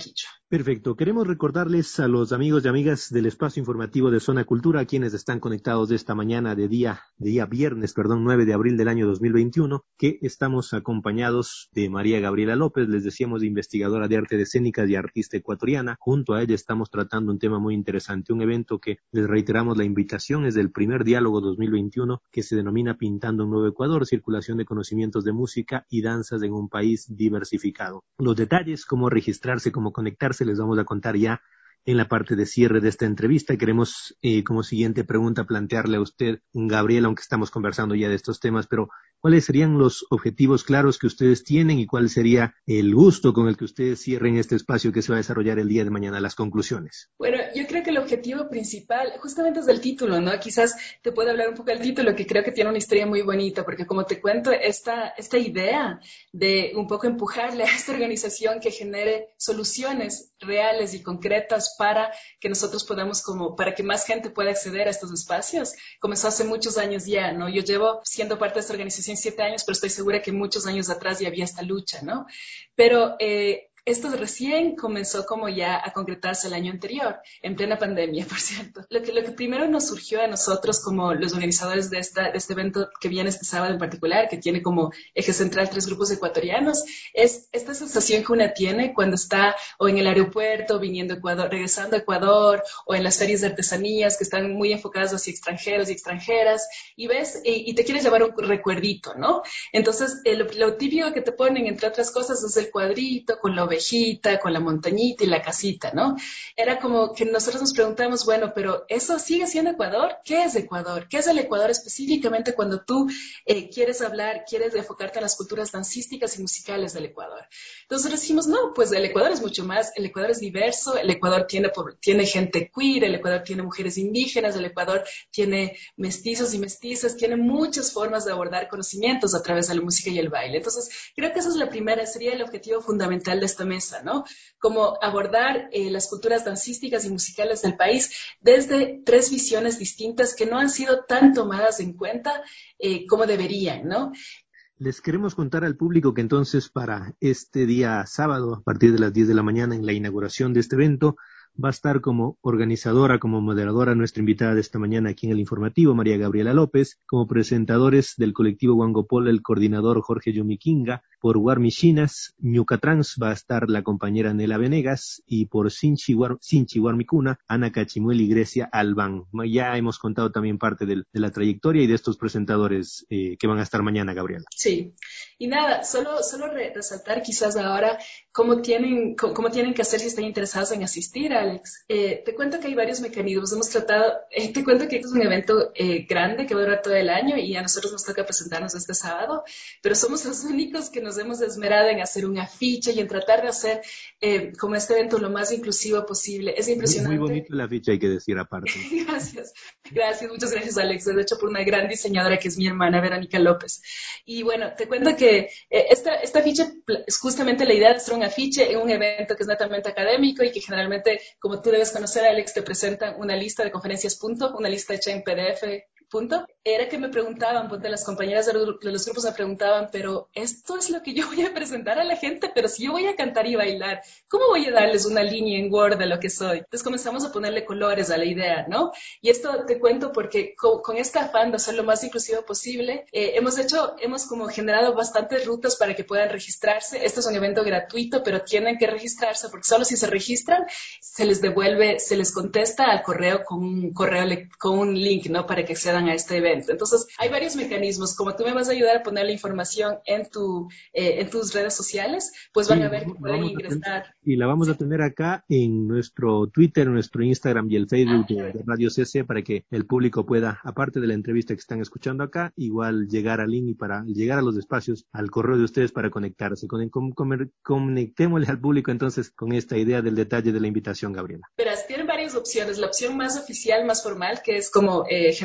Perfecto. Queremos recordarles a los amigos y amigas del espacio informativo de Zona Cultura, quienes están conectados de esta mañana de día, de día viernes, perdón, nueve de abril del año dos mil veintiuno, que estamos acompañados de María Gabriela López, les decíamos, investigadora de arte de escénicas y artista ecuatoriana. Junto a ella estamos tratando un tema muy interesante, un evento que les reiteramos la invitación, es del primer diálogo dos mil veintiuno, que se denomina Pintando un Nuevo Ecuador, circulación de conocimientos de música y danzas en un país diversificado. Los detalles, cómo registrarse, cómo conectarse, les vamos a contar ya en la parte de cierre de esta entrevista. Queremos eh, como siguiente pregunta plantearle a usted, Gabriel, aunque estamos conversando ya de estos temas, pero ¿cuáles serían los objetivos claros que ustedes tienen y cuál sería el gusto con el que ustedes cierren este espacio que se va a desarrollar el día de mañana, las conclusiones? Bueno, yo creo que el objetivo principal, justamente es el título, ¿no? Quizás te puedo hablar un poco del título, que creo que tiene una historia muy bonita, porque como te cuento, esta, esta idea de un poco empujarle a esta organización que genere soluciones reales y concretas para que nosotros podamos, como, para que más gente pueda acceder a estos espacios, comenzó hace muchos años ya, ¿no? Yo llevo siendo parte de esta organización siete años, pero estoy segura que muchos años atrás ya había esta lucha, ¿no? Pero eh, esto recién comenzó como ya a concretarse el año anterior, en plena pandemia, por cierto. Lo que, lo que primero nos surgió a nosotros como los organizadores de, esta, de este evento que viene este sábado en particular, que tiene como eje central tres grupos ecuatorianos, es esta sensación que una tiene cuando está o en el aeropuerto, viniendo a Ecuador, regresando a Ecuador, o en las ferias de artesanías que están muy enfocadas hacia extranjeros y extranjeras, y ves, y, y te quieres llevar un recuerdito, ¿no? Entonces, eh, lo, lo típico que te ponen, entre otras cosas, es el cuadrito con la ovejita, con la montañita y la casita, ¿no? Era como que nosotros nos preguntamos, bueno, pero ¿eso sigue siendo Ecuador? ¿Qué es Ecuador? ¿Qué es el Ecuador específicamente cuando tú eh, quieres hablar, quieres enfocarte en las culturas dancísticas y musicales del Ecuador? Entonces decimos, no, pues el Ecuador es mucho más, el Ecuador es diverso, el Ecuador tiene, tiene gente queer, el Ecuador tiene mujeres indígenas, el Ecuador tiene mestizos y mestizas, tiene muchas formas de abordar conocimientos a través de la música y el baile. Entonces, creo que esa es la primera, sería el objetivo fundamental de esta mesa, ¿no? Como abordar eh, las culturas dancísticas y musicales del país desde tres visiones distintas que no han sido tan tomadas en cuenta eh, como deberían, ¿no? Les queremos contar al público que entonces para este día sábado, a partir de las diez de la mañana, en la inauguración de este evento, va a estar como organizadora, como moderadora nuestra invitada de esta mañana aquí en el informativo, María Gabriela López, como presentadores del colectivo Huangopol, el coordinador Jorge Yumiquinga, por Guarmichinas, Ñucatrans va a estar la compañera Nela Venegas y por Sinchi, Guar, Sinchi Guarmicuna, Ana Cachimuel y Grecia Albán. Ya hemos contado también parte de, de la trayectoria y de estos presentadores eh, que van a estar mañana, Gabriela. Sí, y nada, solo, solo re resaltar quizás ahora cómo tienen, cómo, cómo tienen que hacer si están interesados en asistir, Alex. Eh, te cuento que hay varios mecanismos, hemos tratado, eh, te cuento que este es un evento eh, grande que va a durar todo el año y a nosotros nos toca presentarnos este sábado, pero somos los únicos que nos hemos esmerado en hacer un afiche y en tratar de hacer eh, como este evento lo más inclusivo posible. Es impresionante. Muy, muy bonito el afiche, hay que decir aparte. Gracias, gracias, muchas gracias, Alex. De hecho, por una gran diseñadora que es mi hermana, Verónica López. Y bueno, te cuento que eh, esta, esta afiche es justamente la idea de hacer un afiche en un evento que es netamente académico y que generalmente, como tú debes conocer, Alex, te presentan una lista de conferencias punto, una lista hecha en P D F punto. Era que me preguntaban, ponte, las compañeras de los, de los grupos me preguntaban, pero esto es lo que yo voy a presentar a la gente, pero si yo voy a cantar y bailar, ¿cómo voy a darles una línea en Word de lo que soy? Entonces comenzamos a ponerle colores a la idea, ¿no? Y esto te cuento porque con, con este afán de hacer lo más inclusivo posible, eh, hemos hecho, hemos como generado bastantes rutas para que puedan registrarse. Este es un evento gratuito, pero tienen que registrarse porque solo si se registran, se les devuelve, se les contesta al correo con un correo, con un link, ¿no? Para que accedan a este evento. Entonces, hay varios mecanismos. Como tú me vas a ayudar a poner la información en tu eh, en tus redes sociales, pues van sí, a ver que pueden ingresar. Y la vamos a tener acá en nuestro Twitter, en nuestro Instagram y el Facebook ah, de, de Radio C C para que el público pueda, aparte de la entrevista que están escuchando acá, igual llegar al link y para llegar a los espacios, al correo de ustedes para conectarse. Con, con, con, conectémosle al público entonces con esta idea del detalle de la invitación, Gabriela. Verás, tienen varias opciones. La opción más oficial, más formal, que es como eh, generada por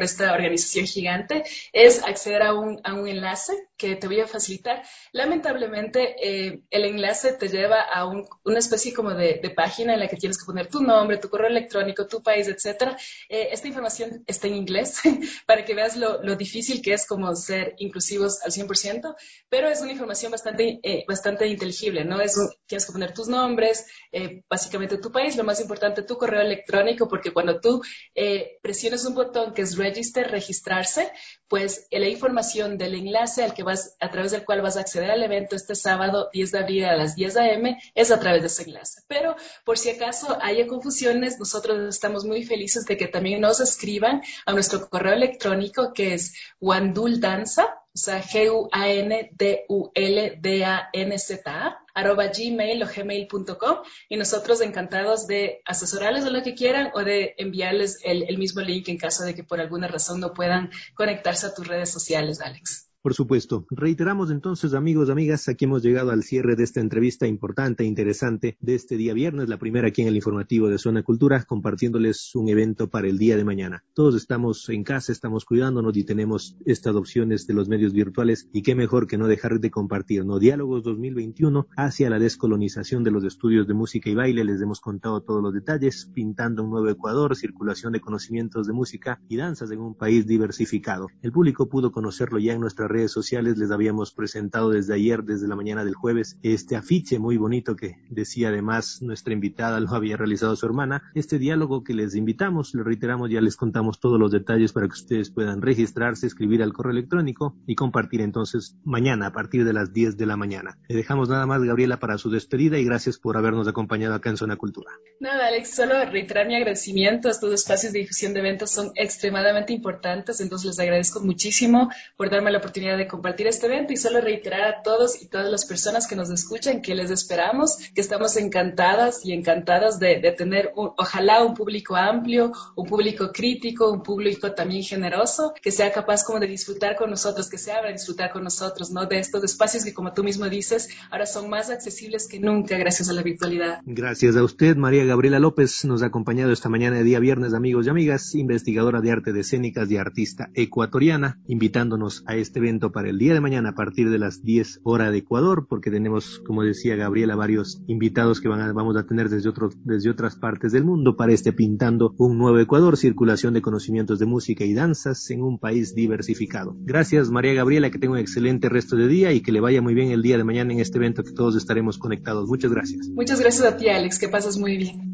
esta organización gigante, es acceder a un, a un enlace que te voy a facilitar. Lamentablemente, eh, el enlace te lleva a un, una especie como de, de página en la que tienes que poner tu nombre, tu correo electrónico, tu país, etcétera. Eh, esta información está en inglés para que veas lo, lo difícil que es como ser inclusivos al cien por ciento, pero es una información bastante, eh, bastante inteligible, ¿no? Es un, tienes que poner tus nombres, eh, básicamente tu país, lo más importante, tu correo electrónico, porque cuando tú eh, presiones un botón que es register, registrarse, pues la información del enlace al que vas, a través del cual vas a acceder al evento este sábado diez de abril a las diez a eme es a través de ese enlace. Pero por si acaso haya confusiones, nosotros estamos muy felices de que también nos escriban a nuestro correo electrónico que es wanduldanza, o sea, G U A N D U L D A N Z A, arroba gmail o gmail punto com, y nosotros encantados de asesorarles de lo que quieran o de enviarles el, el mismo link en caso de que por alguna razón no puedan conectarse a tus redes sociales, Alex. Por supuesto. Reiteramos entonces, amigos, amigas, aquí hemos llegado al cierre de esta entrevista importante e interesante de este día viernes, la primera aquí en el informativo de Zona Cultura, compartiéndoles un evento para el día de mañana. Todos estamos en casa, estamos cuidándonos y tenemos estas opciones de los medios virtuales, y qué mejor que no dejar de compartir, ¿no? Diálogos dos mil veintiuno hacia la descolonización de los estudios de música y baile. Les hemos contado todos los detalles, pintando un nuevo Ecuador, circulación de conocimientos de música y danzas en un país diversificado. El público pudo conocerlo ya en nuestra redes sociales. Les habíamos presentado desde ayer, desde la mañana del jueves, este afiche muy bonito que decía además nuestra invitada, lo había realizado su hermana. Este diálogo que les invitamos, le reiteramos, ya les contamos todos los detalles para que ustedes puedan registrarse, escribir al correo electrónico y compartir entonces mañana a partir de las diez de la mañana. Le dejamos nada más, Gabriela, para su despedida, y gracias por habernos acompañado acá en Zona Cultura. Nada, Alex, solo reiterar mi agradecimiento. Estos espacios de difusión de eventos son extremadamente importantes, entonces les agradezco muchísimo por darme la oportunidad de compartir este evento, y solo reiterar a todos y todas las personas que nos escuchan que les esperamos, que estamos encantadas y encantadas de, de tener un, ojalá un público amplio, un público crítico, un público también generoso, que sea capaz como de disfrutar con nosotros, que se abra a disfrutar con nosotros, ¿no? De estos espacios que, como tú mismo dices, ahora son más accesibles que nunca gracias a la virtualidad. Gracias a usted. María Gabriela López nos ha acompañado esta mañana de día viernes, amigos y amigas, investigadora de arte de escénicas y artista ecuatoriana, invitándonos a este evento para el día de mañana a partir de las diez hora de Ecuador, porque tenemos, como decía Gabriela, varios invitados que van a, vamos a tener desde, otros, desde otras partes del mundo para este Pintando un Nuevo Ecuador, circulación de conocimientos de música y danzas en un país diversificado. Gracias, María Gabriela, que tenga un excelente resto de día y que le vaya muy bien el día de mañana en este evento, que todos estaremos conectados. Muchas gracias. Muchas gracias a ti, Alex, que pases muy bien.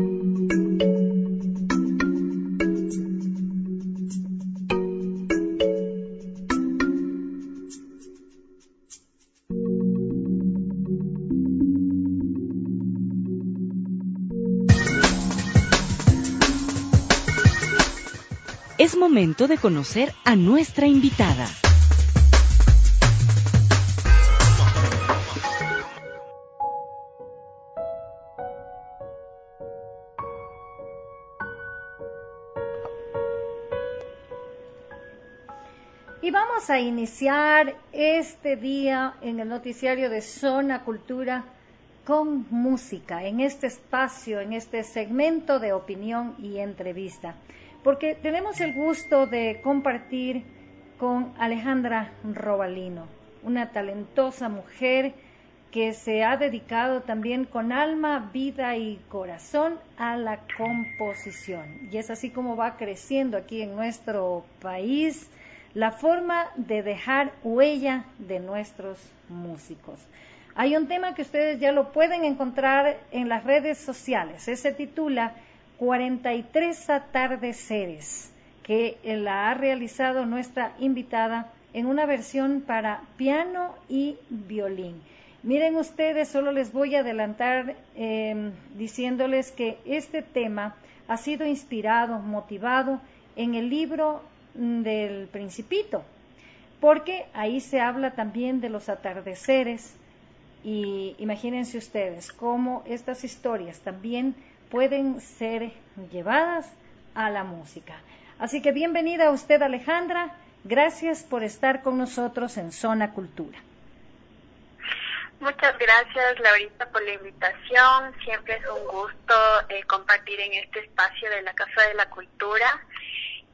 Es momento de conocer a nuestra invitada. Y vamos a iniciar este día en el noticiario de Zona Cultura con música, en este espacio, en este segmento de opinión y entrevista, porque tenemos el gusto de compartir con Alejandra Robalino, una talentosa mujer que se ha dedicado también con alma, vida y corazón a la composición. Y es así como va creciendo aquí en nuestro país la forma de dejar huella de nuestros músicos. Hay un tema que ustedes ya lo pueden encontrar en las redes sociales, se titula cuarenta y tres atardeceres, que la ha realizado nuestra invitada en una versión para piano y violín. Miren ustedes, solo les voy a adelantar eh, diciéndoles que este tema ha sido inspirado, motivado en el libro del Principito, porque ahí se habla también de los atardeceres, y imagínense ustedes cómo estas historias también pueden ser llevadas a la música. Así que bienvenida a usted, Alejandra. Gracias por estar con nosotros en Zona Cultura. Muchas gracias, Laurita, por la invitación. Siempre es un gusto eh, compartir en este espacio de la Casa de la Cultura.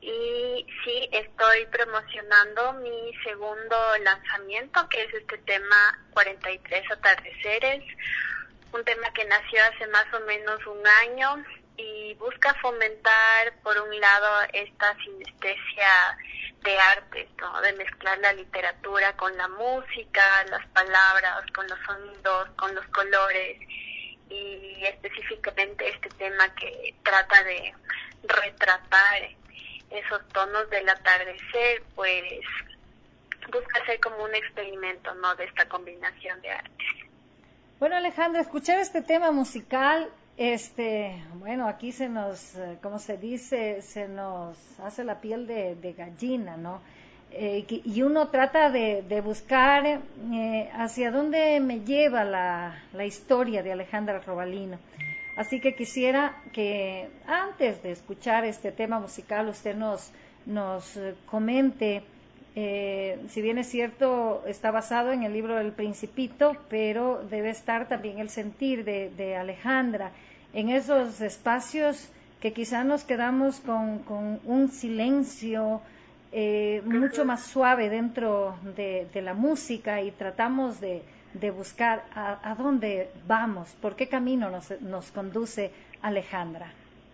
y sí, estoy promocionando mi segundo lanzamiento, que es este tema cuarenta y tres atardeceres, un tema que nació hace más o menos un año y busca fomentar, por un lado, esta sinestesia de artes, ¿no? De mezclar la literatura con la música, las palabras, con los sonidos, con los colores, y específicamente este tema que trata de retratar esos tonos del atardecer, pues busca ser como un experimento, ¿no? De esta combinación de artes. Bueno, Alejandra, escuchar este tema musical, este, bueno, aquí se nos, como se dice, se nos hace la piel de, de gallina, ¿no? Eh, y uno trata de, de buscar eh, hacia dónde me lleva la, la historia de Alejandra Robalino. Así que quisiera que antes de escuchar este tema musical usted nos, nos comente, eh, si bien es cierto, está basado en el libro del Principito, pero debe estar también el sentir de, de Alejandra en esos espacios que quizá nos quedamos con, con un silencio eh, mucho más suave dentro de, de la música y tratamos de, de buscar a, a dónde vamos, por qué camino nos, nos conduce Alejandra.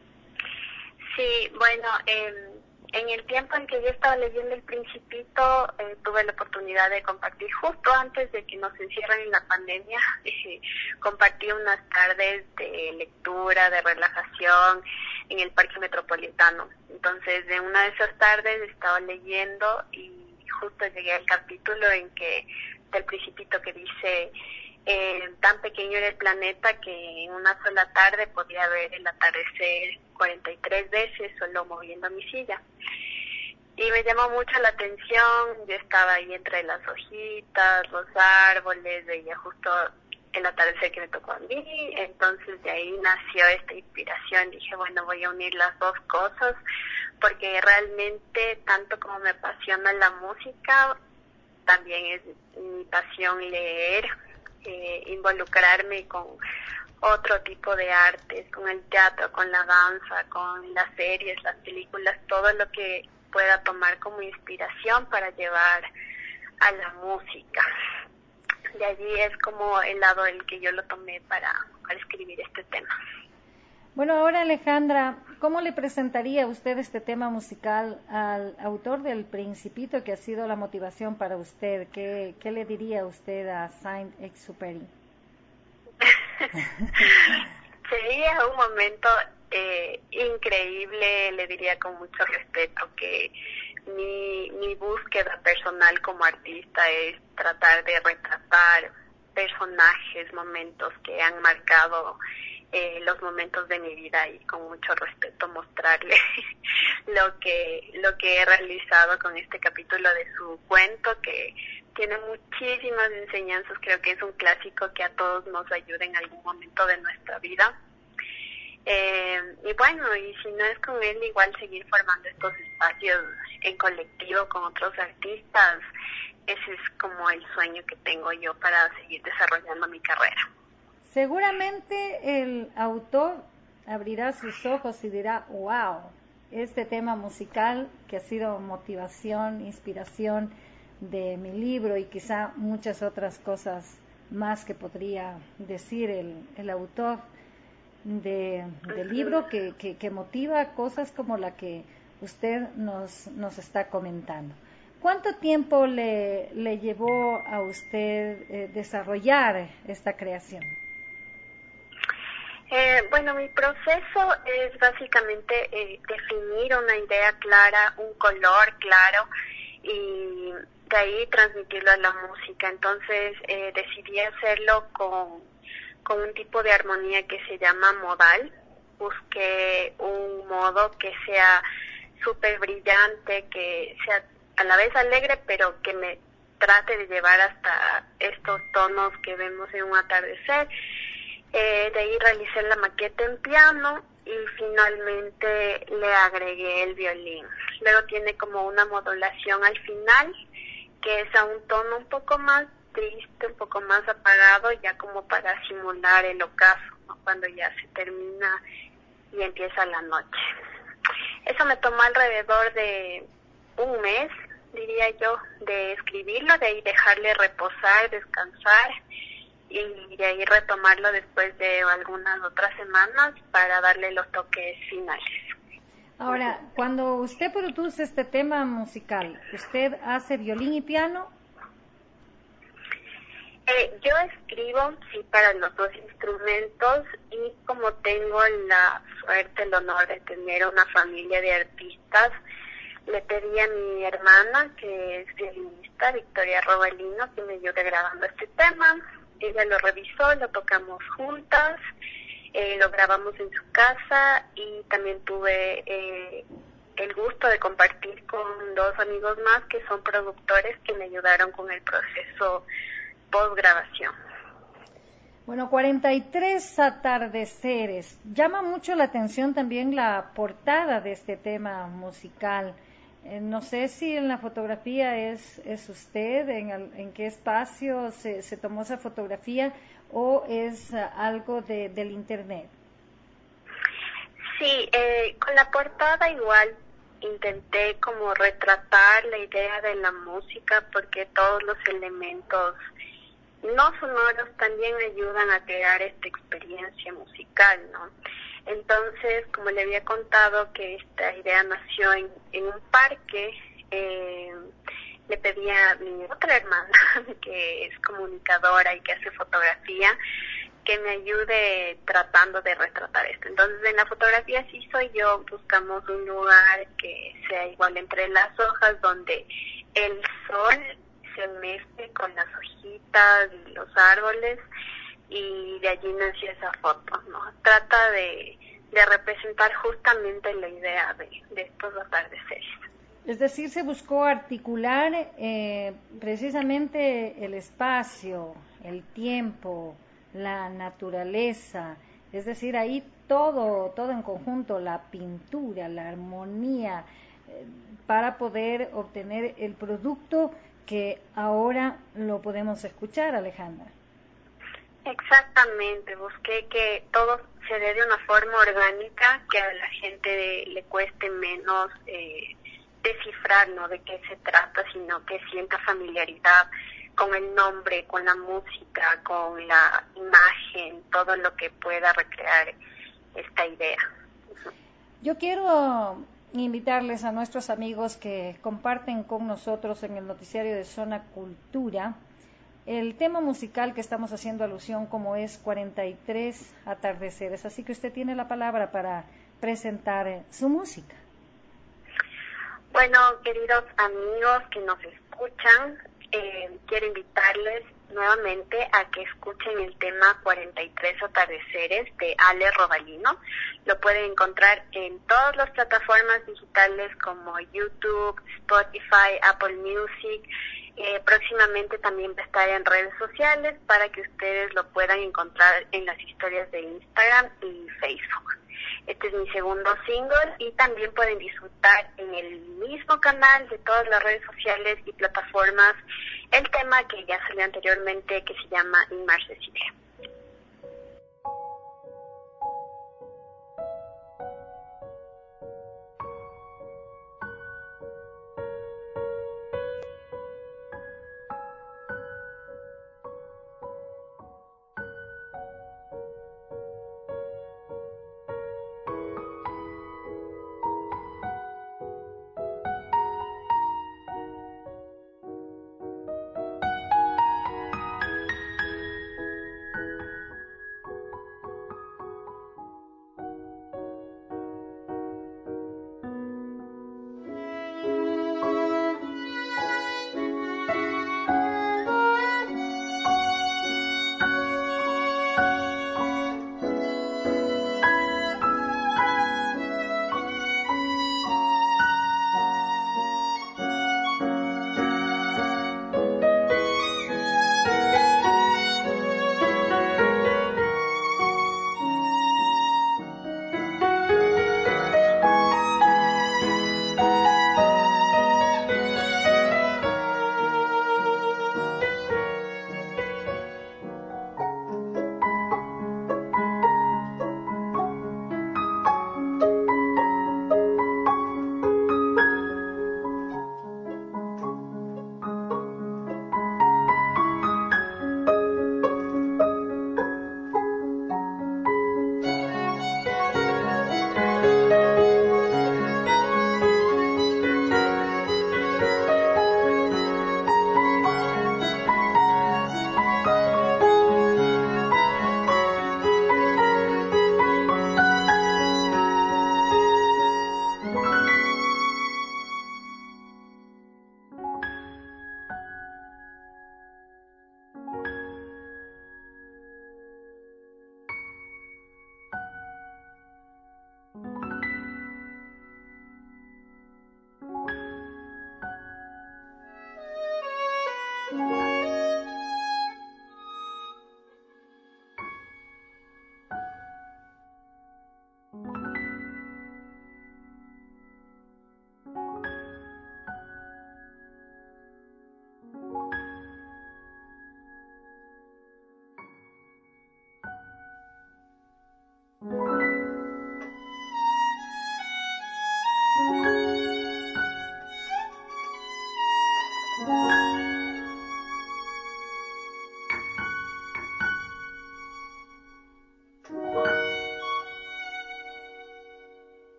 Sí, bueno, eh, en el tiempo en que yo estaba leyendo El Principito, eh, tuve la oportunidad de compartir, justo antes de que nos encierren en la pandemia, eh, compartí unas tardes de lectura, de relajación en el Parque Metropolitano. Entonces, de una de esas tardes estaba leyendo y justo llegué al capítulo en que del Principito que dice: eh, tan pequeño era el planeta que en una sola tarde podía ver el atardecer cuarenta y tres veces solo moviendo mi silla. Y me llamó mucho la atención, yo estaba ahí entre las hojitas, los árboles, veía justo el atardecer que me tocó a mí, entonces de ahí nació esta inspiración. Dije, bueno, voy a unir las dos cosas, porque realmente tanto como me apasiona la música, también es mi pasión leer, eh, involucrarme con otro tipo de artes, con el teatro, con la danza, con las series, las películas, todo lo que pueda tomar como inspiración para llevar a la música. De allí es como el lado del que yo lo tomé para, para escribir este tema. Bueno, ahora Alejandra, ¿cómo le presentaría usted este tema musical al autor del Principito, que ha sido la motivación para usted? ¿Qué, qué le diría usted a Saint-Exupéry? Sería un momento eh, increíble, le diría con mucho respeto que mi, mi búsqueda personal como artista es tratar de retratar personajes, momentos que han marcado eh, los momentos de mi vida, y con mucho respeto mostrarle lo que lo que he realizado con este capítulo de su cuento, que tiene muchísimas enseñanzas. Creo que es un clásico que a todos nos ayuda en algún momento de nuestra vida. Eh, y bueno, y si no es con él, igual seguir formando estos espacios en colectivo con otros artistas. Ese es como el sueño que tengo yo para seguir desarrollando mi carrera. Seguramente el autor abrirá sus ojos y dirá, wow, este tema musical que ha sido motivación, inspiración de mi libro, y quizá muchas otras cosas más que podría decir el, el autor de, del libro, que, que, que motiva cosas como la que usted nos, nos está comentando. ¿Cuánto tiempo le, le llevó a usted eh, desarrollar esta creación? Eh, bueno, mi proceso es básicamente eh, definir una idea clara, un color claro, y de ahí transmitirlo a la música. Entonces eh, decidí hacerlo con, con un tipo de armonía que se llama modal. Busqué un modo que sea súper brillante, que sea a la vez alegre, pero que me trate de llevar hasta estos tonos que vemos en un atardecer. Eh, de ahí realicé la maqueta en piano y finalmente le agregué el violín. Luego tiene como una modulación al final, que es a un tono un poco más triste, un poco más apagado, ya como para simular el ocaso, ¿no? Cuando ya se termina y empieza la noche. Eso me tomó alrededor de un mes, diría yo, de escribirlo, de ahí dejarle reposar, descansar y de ahí retomarlo después de algunas otras semanas para darle los toques finales. Ahora, cuando usted produce este tema musical, ¿usted hace violín y piano? Eh, yo escribo, sí, para los dos instrumentos y como tengo la suerte, el honor de tener una familia de artistas, le pedí a mi hermana, que es violinista, Victoria Robalino, que me ayude grabando este tema. Ella lo revisó, lo tocamos juntas, eh, lo grabamos en su casa y también tuve eh, el gusto de compartir con dos amigos más que son productores que me ayudaron con el proceso postgrabación. Bueno, cuarenta y tres atardeceres. Llama mucho la atención también la portada de este tema musical. Eh, no sé si en la fotografía es, es usted, en, en qué espacio se, se tomó esa fotografía o es uh, algo de, del internet. Sí, eh, con la portada igual intenté como retratar la idea de la música porque todos los elementos no sonoros también ayudan a crear esta experiencia musical, ¿no? Entonces, como le había contado que esta idea nació en, en un parque, eh, le pedí a mi otra hermana, que es comunicadora y que hace fotografía, que me ayude tratando de retratar esto. Entonces, en la fotografía sí soy yo, buscamos un lugar que sea igual entre las hojas, donde el sol se mezcle con las hojitas y los árboles, y de allí nació esa foto, ¿no? Trata de, de representar justamente la idea de, de estos atardeceres. Es decir, se buscó articular eh, precisamente el espacio, el tiempo, la naturaleza, es decir, ahí todo, todo en conjunto, la pintura, la armonía, eh, para poder obtener el producto que ahora lo podemos escuchar, Alejandra. Exactamente, busqué que todo se dé de una forma orgánica, que a la gente le cueste menos eh, descifrar, ¿no?, de qué se trata, sino que sienta familiaridad con el nombre, con la música, con la imagen, todo lo que pueda recrear esta idea. Yo quiero invitarles a nuestros amigos que comparten con nosotros en el noticiario de Zona Cultura el tema musical que estamos haciendo alusión, como es cuarenta y tres atardeceres. Así que usted tiene la palabra para presentar su música. Bueno, queridos amigos que nos escuchan, eh, quiero invitarles nuevamente a que escuchen el tema cuarenta y tres atardeceres de Ale Robalino. Lo pueden encontrar en todas las plataformas digitales como YouTube, Spotify, Apple Music. Eh, próximamente también va a estar en redes sociales para que ustedes lo puedan encontrar en las historias de Instagram y Facebook. Este es mi segundo single y también pueden disfrutar en el mismo canal de todas las redes sociales y plataformas el tema que ya salió anteriormente, que se llama Inmarcesible.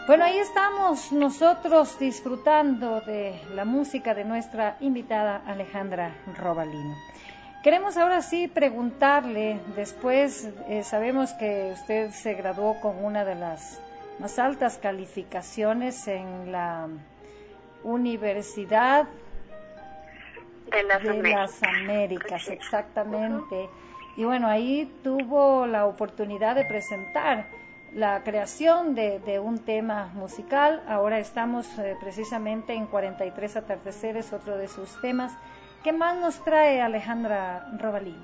Bueno, ahí estamos nosotros disfrutando de la música de nuestra invitada Alejandra Robalino. Queremos ahora sí preguntarle, después eh, sabemos que usted se graduó con una de las más altas calificaciones en la Universidad de las, de Américas. las Américas, exactamente. Uh-huh. Y bueno, ahí tuvo la oportunidad de presentar la creación de, de un tema musical. Ahora estamos eh, precisamente en cuarenta y tres atardeceres, otro de sus temas. ¿Qué más nos trae Alejandra Robalino?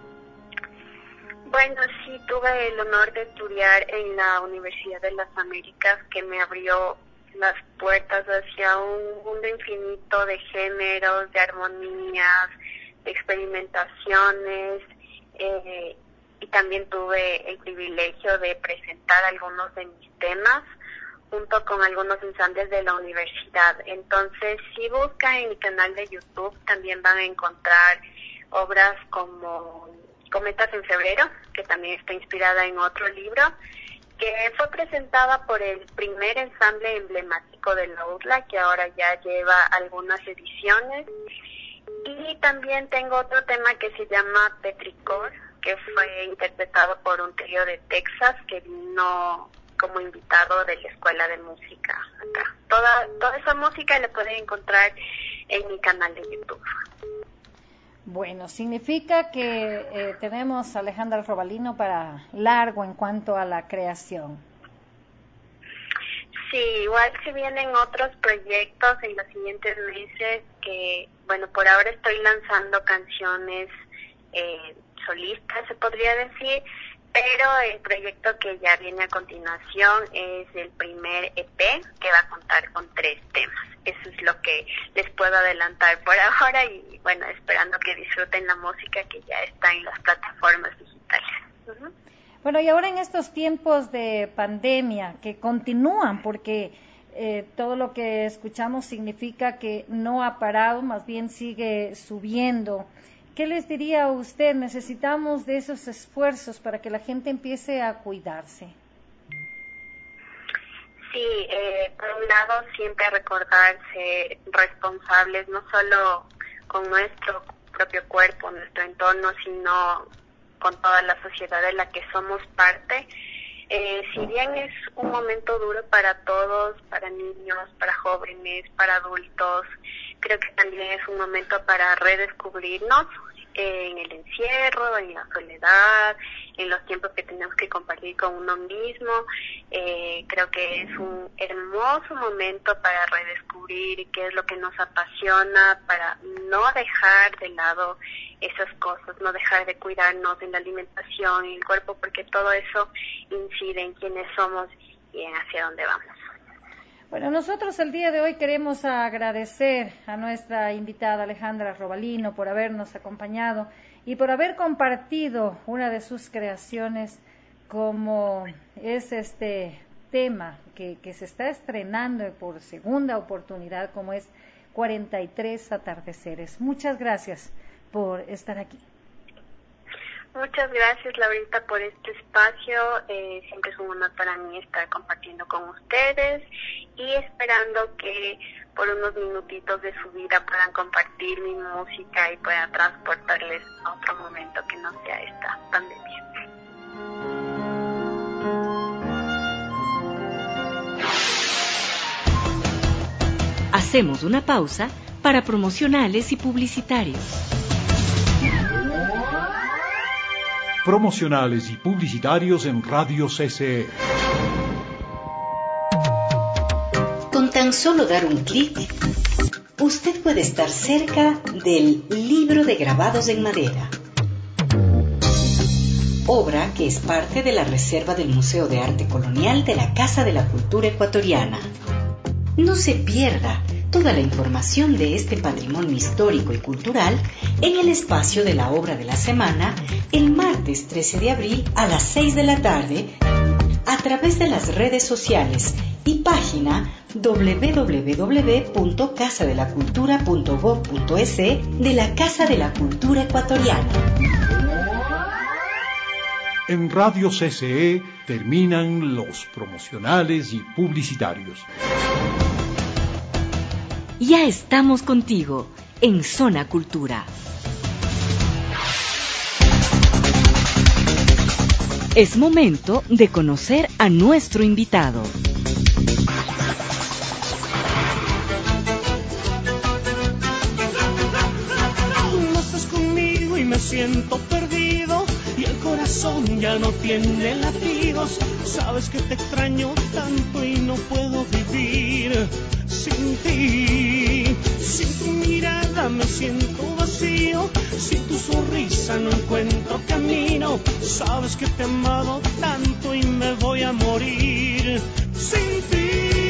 Bueno, sí, tuve el honor de estudiar en la Universidad de las Américas, que me abrió las puertas hacia un mundo infinito de géneros, de armonías, de experimentaciones, eh, y también tuve el privilegio de presentar algunos de mis temas junto con algunos ensambles de la universidad. Entonces, si buscan en mi canal de YouTube, también van a encontrar obras como Cometas en Febrero, que también está inspirada en otro libro, que fue presentada por el primer ensamble emblemático de la U D L A, que ahora ya lleva algunas ediciones. Y también tengo otro tema que se llama Petricor, que fue interpretado por un trío de Texas que vino como invitado de la Escuela de Música acá. Toda, toda esa música la pueden encontrar en mi canal de YouTube. Bueno, significa que eh, tenemos a Alejandra Robalino para largo en cuanto a la creación. Sí, igual se vienen otros proyectos en los siguientes meses que, bueno, por ahora estoy lanzando canciones eh, solistas, se podría decir, pero el proyecto que ya viene a continuación es el primer E P que va a contar con tres temas. Eso es lo que les puedo adelantar por ahora y, bueno, esperando que disfruten la música que ya está en las plataformas digitales. Uh-huh. Bueno, y ahora en estos tiempos de pandemia que continúan, porque eh, todo lo que escuchamos significa que no ha parado, más bien sigue subiendo. ¿Qué les diría a usted? Necesitamos de esos esfuerzos para que la gente empiece a cuidarse. Sí, eh, por un lado siempre recordarse responsables, no solo con nuestro propio cuerpo, nuestro entorno, sino con toda la sociedad de la que somos parte. Eh, si bien es un momento duro para todos, para niños, para jóvenes, para adultos, creo que también es un momento para redescubrirnos eh, en el encierro, en la soledad, en los tiempos que tenemos que compartir con uno mismo. Eh, creo que es un hermoso momento para redescubrir qué es lo que nos apasiona, para no dejar de lado esas cosas, no dejar de cuidarnos en la alimentación, en el cuerpo, porque todo eso incide en quiénes somos y en hacia dónde vamos. Bueno, nosotros el día de hoy queremos agradecer a nuestra invitada Alejandra Robalino por habernos acompañado y por haber compartido una de sus creaciones, como es este tema que, que se está estrenando por segunda oportunidad, como es cuarenta y tres atardeceres. Muchas gracias por estar aquí. Muchas gracias, Laurita, por este espacio. Eh, siempre es un honor para mí estar compartiendo con ustedes y esperando que por unos minutitos de su vida puedan compartir mi música y puedan transportarles a otro momento que no sea esta pandemia. Hacemos una pausa para promocionales y publicitarios. Promocionales y publicitarios en Radio C C E. Con tan solo dar un clic, usted puede estar cerca del Libro de Grabados en Madera, obra que es parte de la reserva del Museo de Arte Colonial de la Casa de la Cultura Ecuatoriana. No se pierda toda la información de este patrimonio histórico y cultural en el espacio de la obra de la semana, el martes trece de abril a las seis de la tarde, a través de las redes sociales y página doble u doble u doble u punto casa de la cultura punto gob punto es de la Casa de la Cultura Ecuatoriana. En Radio C C E terminan los promocionales y publicitarios. Ya estamos contigo en Zona Cultura. Es momento de conocer a nuestro invitado. No estás conmigo y me siento perdido y el corazón ya no tiene latidos. Sabes que te extraño tanto y no puedo vivir sin ti. Sin tu mirada me siento vacío, sin tu sonrisa no encuentro camino. Sabes que te he amado tanto y me voy a morir sin ti.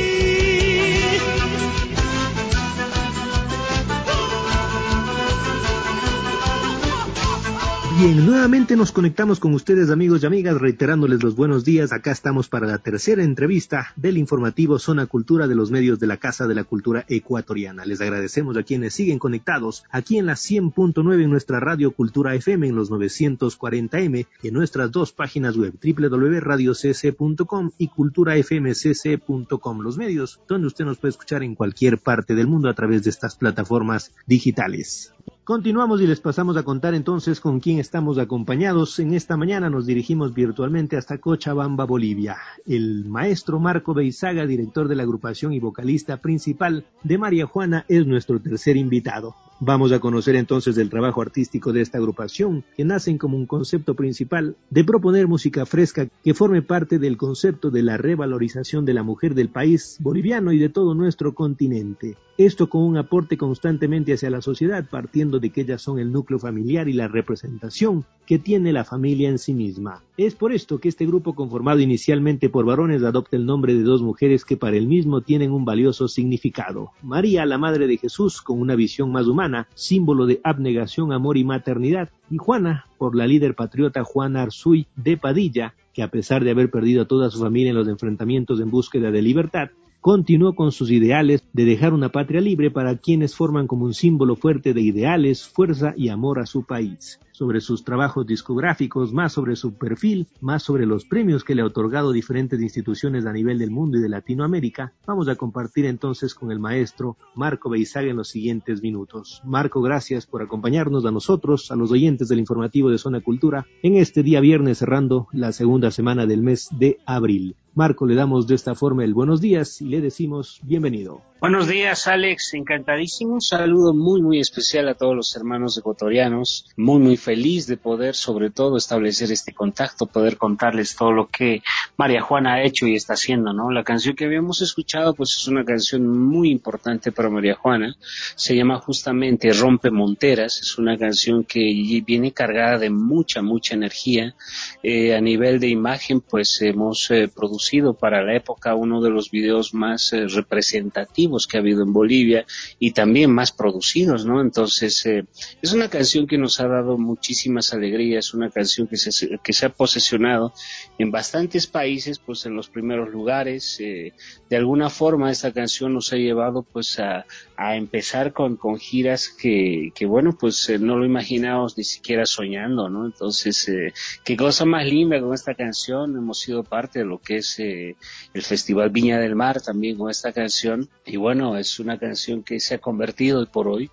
Bien, nuevamente nos conectamos con ustedes, amigos y amigas, reiterándoles los buenos días. Acá estamos para la tercera entrevista del informativo Zona Cultura de los medios de la Casa de la Cultura Ecuatoriana. Les agradecemos a quienes siguen conectados aquí en la cien punto nueve en nuestra radio Cultura F M, en los novecientos cuarenta eme, y en nuestras dos páginas web, doble u doble u doble u punto radio c c punto com y cultura f m c c punto com, los medios donde usted nos puede escuchar en cualquier parte del mundo a través de estas plataformas digitales. Continuamos y les pasamos a contar entonces con quién estamos acompañados. En esta mañana nos dirigimos virtualmente hasta Cochabamba, Bolivia. El maestro Marco Beizaga, director de la agrupación y vocalista principal de María Juana, es nuestro tercer invitado. Vamos a conocer entonces el trabajo artístico de esta agrupación, que nacen como un concepto principal de proponer música fresca que forme parte del concepto de la revalorización de la mujer del país boliviano y de todo nuestro continente. Esto con un aporte constantemente hacia la sociedad, partiendo de que ellas son el núcleo familiar y la representación que tiene la familia en sí misma. Es por esto que este grupo, conformado inicialmente por varones, adopta el nombre de dos mujeres que para el mismo tienen un valioso significado. María, la madre de Jesús, con una visión más humana, símbolo de abnegación, amor y maternidad, y Juana, por la líder patriota Juana Arzuy de Padilla, que a pesar de haber perdido a toda su familia en los enfrentamientos en búsqueda de libertad, continuó con sus ideales de dejar una patria libre para quienes forman como un símbolo fuerte de ideales, fuerza y amor a su país. Sobre sus trabajos discográficos, más sobre su perfil, más sobre los premios que le ha otorgado diferentes instituciones a nivel del mundo y de Latinoamérica, vamos a compartir entonces con el maestro Marco Beizaga en los siguientes minutos. Marco, gracias por acompañarnos a nosotros, a los oyentes del informativo de Zona Cultura, en este día viernes cerrando la segunda semana del mes de abril. Marco, le damos de esta forma el buenos días y le decimos bienvenido. Buenos días, Alex, encantadísimo. Un saludo muy, muy especial a todos los hermanos ecuatorianos. Muy, muy feliz de poder, sobre todo, establecer este contacto, poder contarles todo lo que María Juana ha hecho y está haciendo, ¿no? La canción que habíamos escuchado, pues es una canción muy importante para María Juana. Se llama justamente Rompe Monteras. Es una canción que viene cargada de mucha, mucha energía. Eh, a nivel de imagen, pues hemos eh, producido para la época uno de los videos más eh, representativos que ha habido en Bolivia y también más producidos, ¿no? Entonces, eh, es una canción que nos ha dado muchísimas alegrías, una canción que se, que se ha posesionado en bastantes países, pues en los primeros lugares. Eh, de alguna forma, esta canción nos ha llevado, pues, a, a empezar con, con giras que, que, bueno, pues eh, no lo imaginábamos ni siquiera soñando, ¿no? Entonces, eh, qué cosa más linda con esta canción. Hemos sido parte de lo que es eh, el Festival Viña del Mar también con esta canción. Y bueno, es una canción que se ha convertido hoy por hoy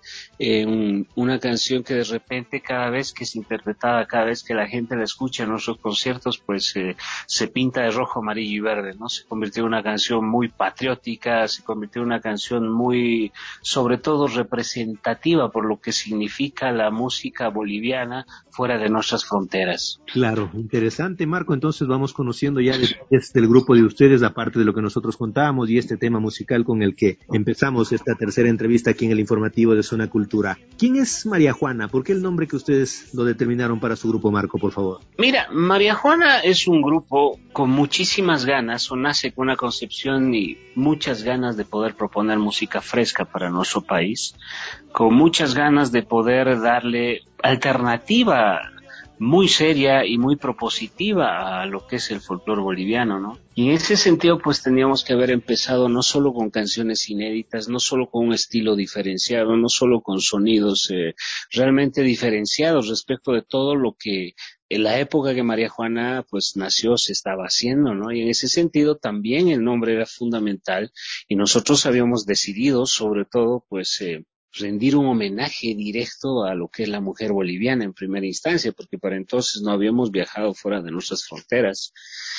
en una canción que de repente cada vez que es interpretada, cada vez que la gente la escucha en nuestros conciertos, pues eh, se pinta de rojo, amarillo y verde, ¿no? Se convirtió en una canción muy patriótica, se convirtió en una canción muy, sobre todo, representativa por lo que significa la música boliviana fuera de nuestras fronteras. Claro, interesante, Marco. Entonces vamos conociendo ya desde el grupo de ustedes, aparte de lo que nosotros contábamos y este tema musical con el que empezamos esta tercera entrevista aquí en el informativo de Zona Cultura. ¿Quién es María Juana? ¿Por qué el nombre que ustedes lo determinaron para su grupo, Marco, por favor? Mira, María Juana es un grupo con muchísimas ganas, o nace con una concepción y muchas ganas de poder proponer música fresca para nuestro país, con muchas ganas de poder darle alternativa muy seria y muy propositiva a lo que es el folclore boliviano, ¿no? Y en ese sentido, pues teníamos que haber empezado no solo con canciones inéditas, no solo con un estilo diferenciado, no solo con sonidos eh, realmente diferenciados respecto de todo lo que en la época que María Juana pues nació se estaba haciendo, ¿no? Y en ese sentido también el nombre era fundamental y nosotros habíamos decidido sobre todo pues eh, rendir un homenaje directo a lo que es la mujer boliviana en primera instancia, porque para entonces no habíamos viajado fuera de nuestras fronteras.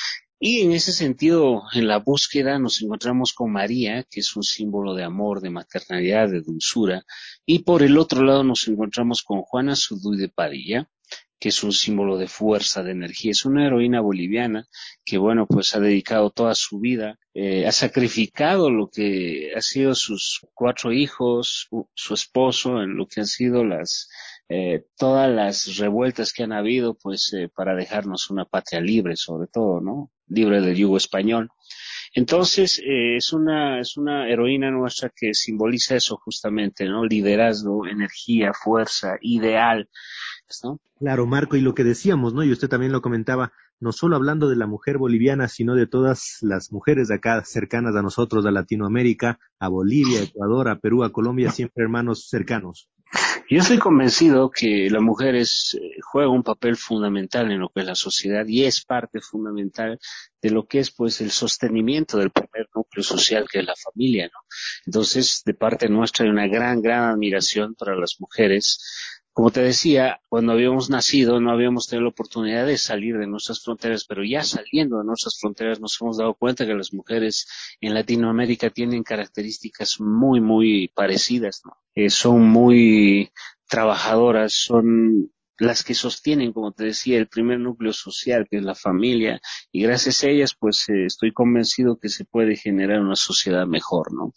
Y en ese sentido, en la búsqueda nos encontramos con María, que es un símbolo de amor, de maternidad, de dulzura, y por el otro lado nos encontramos con Juana Zurduy de Padilla, que es un símbolo de fuerza, de energía. Es una heroína boliviana que, bueno, pues ha dedicado toda su vida, eh, ha sacrificado lo que ha sido sus cuatro hijos, su esposo, en lo que han sido las eh, todas las revueltas que han habido, pues, eh, para dejarnos una patria libre, sobre todo, ¿no? Libre del yugo español. Entonces, eh, es una, es una heroína nuestra que simboliza eso justamente, ¿no? Liderazgo, energía, fuerza, ideal, ¿no? Claro, Marco, y lo que decíamos, ¿no? Y usted también lo comentaba, no solo hablando de la mujer boliviana, sino de todas las mujeres de acá cercanas a nosotros, a Latinoamérica, a Bolivia, a Ecuador, a Perú, a Colombia, siempre hermanos cercanos. Yo estoy convencido que la mujer es, eh, juega un papel fundamental en lo que es la sociedad y es parte fundamental de lo que es pues el sostenimiento del primer núcleo social que es la familia, ¿no? Entonces, de parte nuestra hay una gran, gran admiración para las mujeres. Como te decía, cuando habíamos nacido no habíamos tenido la oportunidad de salir de nuestras fronteras, pero ya saliendo de nuestras fronteras nos hemos dado cuenta que las mujeres en Latinoamérica tienen características muy, muy parecidas, ¿no? Eh, son muy trabajadoras, son las que sostienen, como te decía, el primer núcleo social, que es la familia, y gracias a ellas, pues eh, estoy convencido que se puede generar una sociedad mejor, ¿no?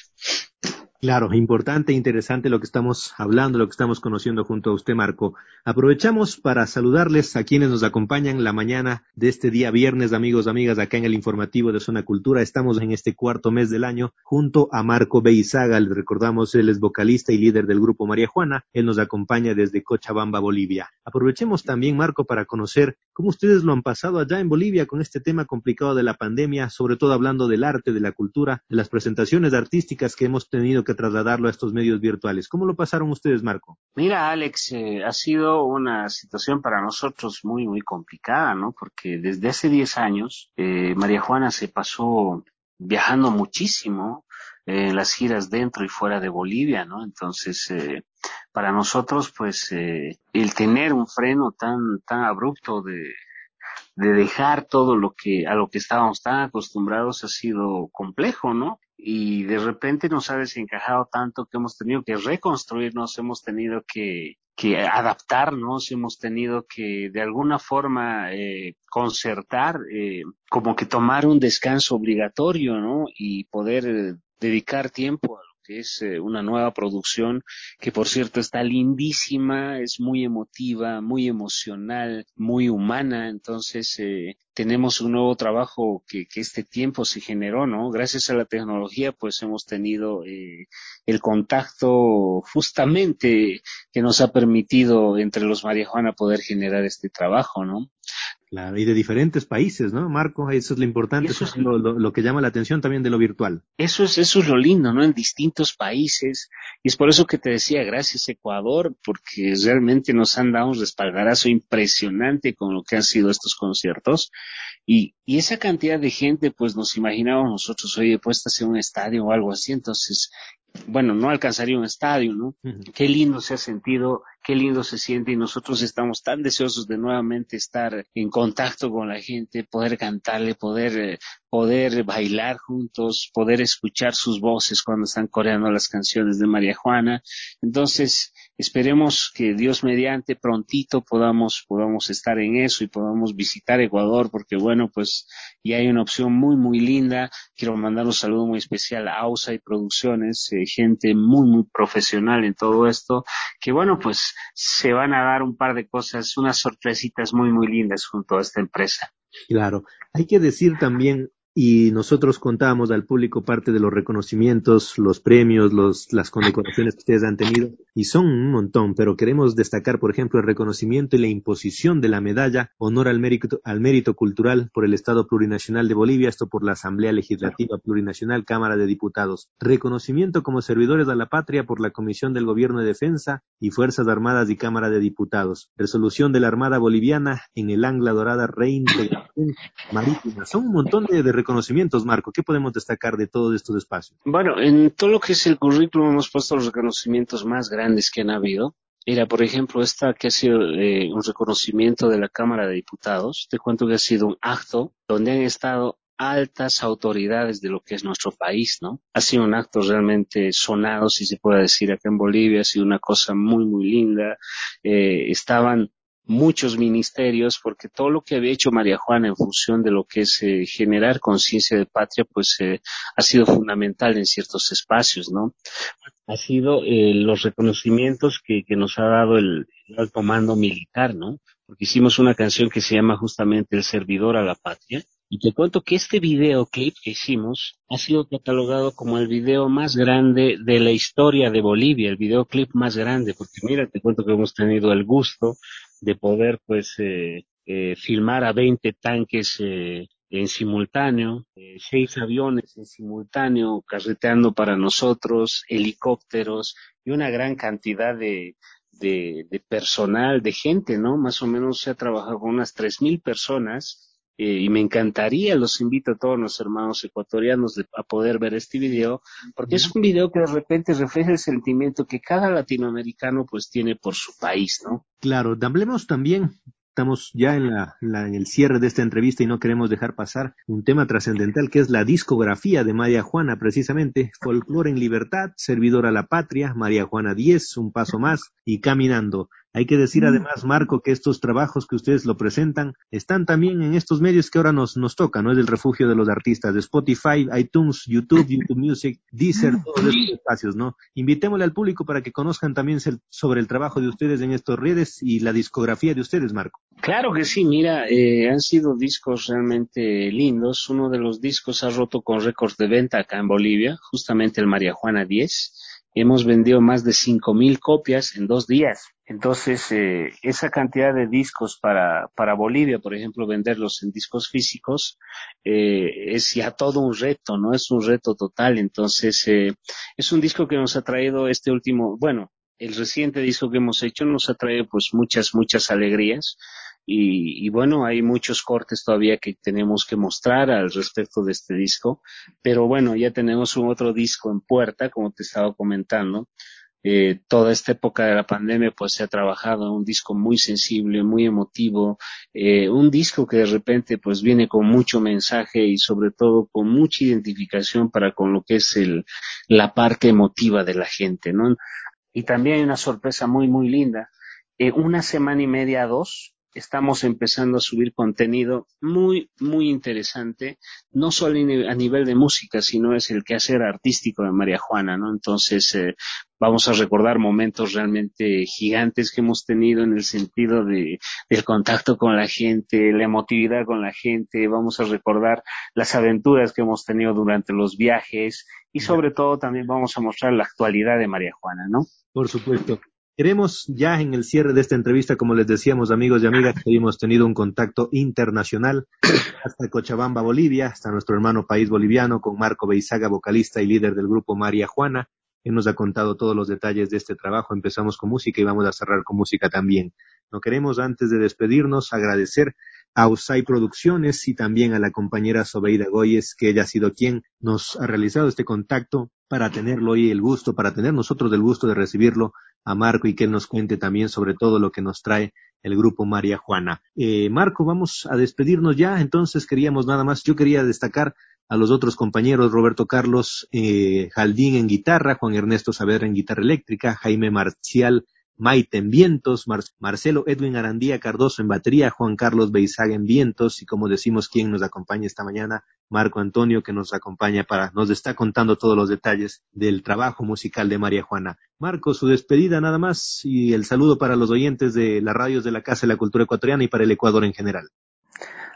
Claro, importante e interesante lo que estamos hablando, lo que estamos conociendo junto a usted, Marco. Aprovechamos para saludarles a quienes nos acompañan la mañana de este día viernes, amigos, amigas, acá en el informativo de Zona Cultura. Estamos en este cuarto mes del año junto a Marco Beizaga. Les recordamos, él es vocalista y líder del grupo María Juana. Él nos acompaña desde Cochabamba, Bolivia. Aprovechemos también, Marco, para conocer cómo ustedes lo han pasado allá en Bolivia con este tema complicado de la pandemia, sobre todo hablando del arte, de la cultura, de las presentaciones artísticas que hemos tenido que trasladarlo a estos medios virtuales. ¿Cómo lo pasaron ustedes, Marco? Mira, Alex, eh, ha sido una situación para nosotros muy, muy complicada, ¿no? Porque desde hace diez años, eh, María Juana se pasó viajando muchísimo eh, en las giras dentro y fuera de Bolivia, ¿no? Entonces, eh, para nosotros, pues, eh, el tener un freno tan, tan abrupto de de dejar todo lo que, a lo que estábamos tan acostumbrados ha sido complejo, ¿no? Y de repente nos ha desencajado tanto que hemos tenido que reconstruirnos, hemos tenido que, que adaptarnos, hemos tenido que de alguna forma eh, concertar, eh, como que tomar un descanso obligatorio, ¿no? Y poder eh, dedicar tiempo a lo que es eh, una nueva producción que por cierto está lindísima, es muy emotiva, muy emocional, muy humana. Entonces eh, tenemos un nuevo trabajo que, que este tiempo se generó, ¿no? Gracias a la tecnología pues hemos tenido eh, el contacto justamente que nos ha permitido entre los María Juana poder generar este trabajo, ¿no? Claro, y de diferentes países, ¿no, Marco? Eso es lo importante, eso es lo, lo, lo que llama la atención también de lo virtual. Eso es, eso es lo lindo, ¿no? En distintos países. Y es por eso que te decía, gracias Ecuador, porque realmente nos han dado un respaldarazo impresionante con lo que han sido estos conciertos. Y, y esa cantidad de gente, pues nos imaginábamos nosotros, oye, pues estás en un estadio o algo así, entonces, bueno, no alcanzaría un estadio, ¿no? Uh-huh. Qué lindo se ha sentido, qué lindo se siente y nosotros estamos tan deseosos de nuevamente estar en contacto con la gente, poder cantarle, poder, eh, poder bailar juntos, poder escuchar sus voces cuando están coreando las canciones de María Juana. Entonces, esperemos que Dios mediante prontito podamos, podamos estar en eso y podamos visitar Ecuador, porque bueno, pues ya hay una opción muy, muy linda. Quiero mandar un saludo muy especial a AUSA y Producciones, eh, gente muy, muy profesional en todo esto, que bueno, pues se van a dar un par de cosas, unas sorpresitas muy, muy lindas junto a esta empresa. Claro, hay que decir también, y nosotros contábamos al público parte de los reconocimientos, los premios, los, las condecoraciones que ustedes han tenido, y son un montón, pero queremos destacar, por ejemplo, el reconocimiento y la imposición de la medalla Honor al Mérito, al Mérito Cultural por el Estado Plurinacional de Bolivia, esto por la Asamblea Legislativa Plurinacional, Cámara de Diputados. Reconocimiento como servidores a la patria por la Comisión del Gobierno de Defensa y Fuerzas Armadas y Cámara de Diputados. Resolución de la Armada Boliviana en el Angla Dorada Reintegración Marítima. Son un montón de, de reconocimientos, Marco. ¿Qué podemos destacar de todos estos espacios? Bueno, en todo lo que es el currículum hemos puesto los reconocimientos más grandes que han habido. Era, por ejemplo, esta que ha sido eh, un reconocimiento de la Cámara de Diputados. Te cuento que ha sido un acto donde han estado altas autoridades de lo que es nuestro país, ¿no? Ha sido un acto realmente sonado, si se puede decir, acá en Bolivia. Ha sido una cosa muy, muy linda. Eh, estaban muchos ministerios, porque todo lo que había hecho María Juana en función de lo que es eh, generar conciencia de patria, pues eh, ha sido fundamental en ciertos espacios, ¿no? Ha sido eh, los reconocimientos que, que nos ha dado el, el alto mando militar, ¿no? Porque hicimos una canción que se llama justamente El Servidor a la Patria, y te cuento que este videoclip que hicimos ha sido catalogado como el video más grande de la historia de Bolivia, el videoclip más grande, porque mira, te cuento que hemos tenido el gusto de poder pues eh, eh, filmar a veinte tanques eh, en simultáneo, eh, seis aviones en simultáneo carreteando para nosotros, helicópteros y una gran cantidad de, de, de personal, de gente, ¿no? Más o menos se ha trabajado con unas tres mil personas. Eh, y me encantaría, los invito a todos los hermanos ecuatorianos de, a poder ver este video, porque es un video que de repente refleja el sentimiento que cada latinoamericano pues tiene por su país, ¿no? Claro, hablemos también, estamos ya en, la, la, en el cierre de esta entrevista y no queremos dejar pasar un tema trascendental que es la discografía de María Juana, precisamente, Folclore en Libertad, Servidor a la Patria, María Juana diez, Un Paso Más y Caminando. Hay que decir además, Marco, que estos trabajos que ustedes lo presentan están también en estos medios que ahora nos, nos toca, ¿no? Es el refugio de los artistas, de Spotify, iTunes, YouTube, YouTube Music, Deezer, todos estos espacios, ¿no? Invitémosle al público para que conozcan también sobre el trabajo de ustedes en estas redes y la discografía de ustedes, Marco. Claro que sí, mira, eh, han sido discos realmente lindos. Uno de los discos ha roto con récords de venta acá en Bolivia, justamente el María Juana diez. Hemos vendido más de cinco mil copias en dos días. Entonces, eh, esa cantidad de discos para, para Bolivia, por ejemplo, venderlos en discos físicos, eh, es ya todo un reto, ¿no? Es un reto total. Entonces, eh, es un disco que nos ha traído este último, bueno, el reciente disco que hemos hecho nos ha traído pues muchas, muchas alegrías. Y, y bueno, hay muchos cortes todavía que tenemos que mostrar al respecto de este disco, pero bueno, ya tenemos un otro disco en puerta, como te estaba comentando. Eh, toda esta época de la pandemia pues se ha trabajado en un disco muy sensible, muy emotivo, eh, un disco que de repente pues viene con mucho mensaje y sobre todo con mucha identificación para con lo que es el, la parte emotiva de la gente, ¿no? Y también hay una sorpresa muy, muy linda. Eh, una semana y media a dos, estamos empezando a subir contenido muy, muy interesante, no solo a nivel de música, sino es el quehacer artístico de María Juana, ¿no? Entonces, eh, vamos a recordar momentos realmente gigantes que hemos tenido en el sentido de, del contacto con la gente, la emotividad con la gente, vamos a recordar las aventuras que hemos tenido durante los viajes y sobre todo también vamos a mostrar la actualidad de María Juana, ¿no? Por supuesto. Queremos ya en el cierre de esta entrevista, como les decíamos, amigos y amigas, que hemos tenido un contacto internacional hasta Cochabamba, Bolivia, hasta nuestro hermano país boliviano, con Marco Beizaga, vocalista y líder del grupo María Juana. Él nos ha contado todos los detalles de este trabajo. Empezamos con música y vamos a cerrar con música también. No queremos, antes de despedirnos, agradecer a Usai Producciones y también a la compañera Sobeida Goyes, que ella ha sido quien nos ha realizado este contacto para tenerlo hoy el gusto, para tener nosotros el gusto de recibirlo a Marco y que él nos cuente también sobre todo lo que nos trae el grupo María Juana. Eh, Marco, vamos a despedirnos ya, entonces queríamos nada más, yo quería destacar a los otros compañeros, Roberto Carlos eh, Jaldín en guitarra, Juan Ernesto Saavedra en guitarra eléctrica, Jaime Marcial Maite en vientos, Mar- Marcelo Edwin Arandía Cardoso en batería, Juan Carlos Beizaga en vientos y como decimos, quien nos acompaña esta mañana, Marco Antonio, que nos acompaña para, nos está contando todos los detalles del trabajo musical de María Juana. Marco, su despedida nada más y el saludo para los oyentes de las radios de la Casa de la Cultura Ecuatoriana y para el Ecuador en general.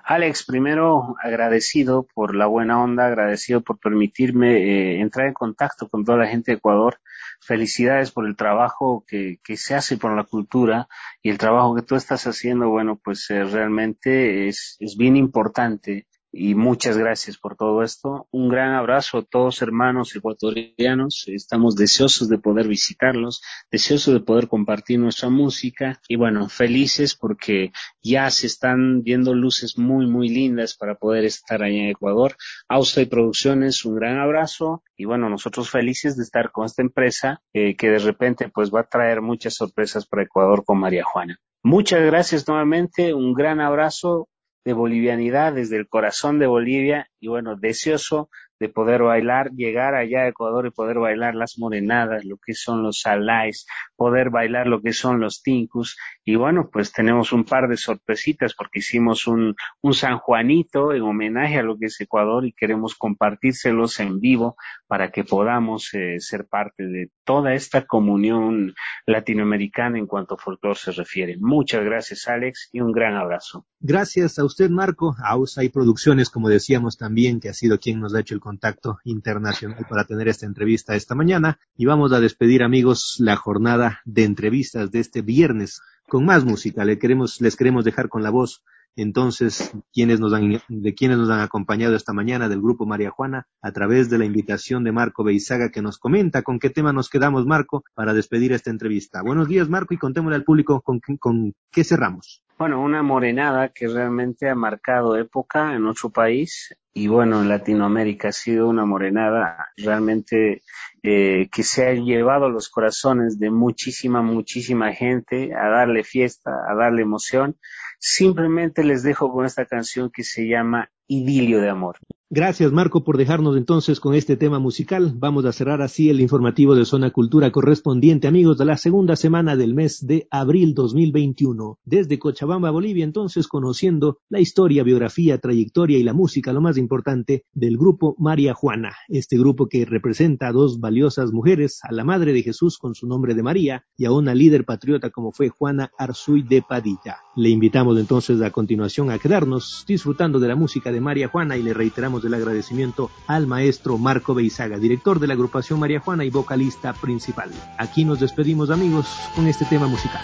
Alex, primero agradecido por la buena onda, agradecido por permitirme eh, entrar en contacto con toda la gente de Ecuador. Felicidades por el trabajo que, que se hace por la cultura y el trabajo que tú estás haciendo, bueno, pues eh, realmente es, es bien importante. Y muchas gracias por todo esto. Un gran abrazo a todos hermanos ecuatorianos. Estamos deseosos de poder visitarlos, deseosos de poder compartir nuestra música y bueno, felices porque ya se están viendo luces muy, muy lindas para poder estar allá en Ecuador. Austa y Producciones, un gran abrazo y bueno, nosotros felices de estar con esta empresa eh, que de repente pues va a traer muchas sorpresas para Ecuador con María Juana. Muchas gracias nuevamente, un gran abrazo de bolivianidad desde el corazón de Bolivia y bueno, deseoso de poder bailar, llegar allá a Ecuador y poder bailar las morenadas, lo que son los salais, poder bailar lo que son los tincus y bueno, pues tenemos un par de sorpresitas porque hicimos un, un San Juanito en homenaje a lo que es Ecuador y queremos compartírselos en vivo para que podamos eh, ser parte de toda esta comunión latinoamericana en cuanto a folclore se refiere. Muchas gracias, Alex, y un gran abrazo. Gracias a usted, Marco, a Austa y Producciones, como decíamos también, que ha sido quien nos ha hecho el contacto internacional para tener esta entrevista esta mañana. Y vamos a despedir, amigos, la jornada de entrevistas de este viernes con más música. Le queremos, les queremos dejar con la voz, entonces, quienes nos han, de quienes nos han acompañado esta mañana del Grupo María Juana, a través de la invitación de Marco Beizaga, que nos comenta con qué tema nos quedamos, Marco, para despedir esta entrevista. Buenos días, Marco, y contémosle al público con, con qué cerramos. Bueno, una morenada que realmente ha marcado época en nuestro país y bueno, en Latinoamérica ha sido una morenada realmente eh, que se ha llevado los corazones de muchísima, muchísima gente a darle fiesta, a darle emoción. Simplemente les dejo con esta canción que se llama Idilio de Amor. Gracias, Marco, por dejarnos entonces con este tema musical. Vamos a cerrar así el informativo de Zona Cultura correspondiente, amigos, de la segunda semana del mes de abril dos mil veintiuno. Desde Cochabamba, Bolivia, entonces conociendo la historia, biografía, trayectoria y la música, lo más importante, del Grupo María Juana. Este grupo que representa a dos valiosas mujeres, a la Madre de Jesús con su nombre de María y a una líder patriota como fue Juana Arzuy de Padilla. Le invitamos entonces a continuación a quedarnos disfrutando de la música de María Juana y le reiteramos el agradecimiento al maestro Marco Beizaga, director de la agrupación María Juana y vocalista principal. Aquí nos despedimos, amigos, con este tema musical.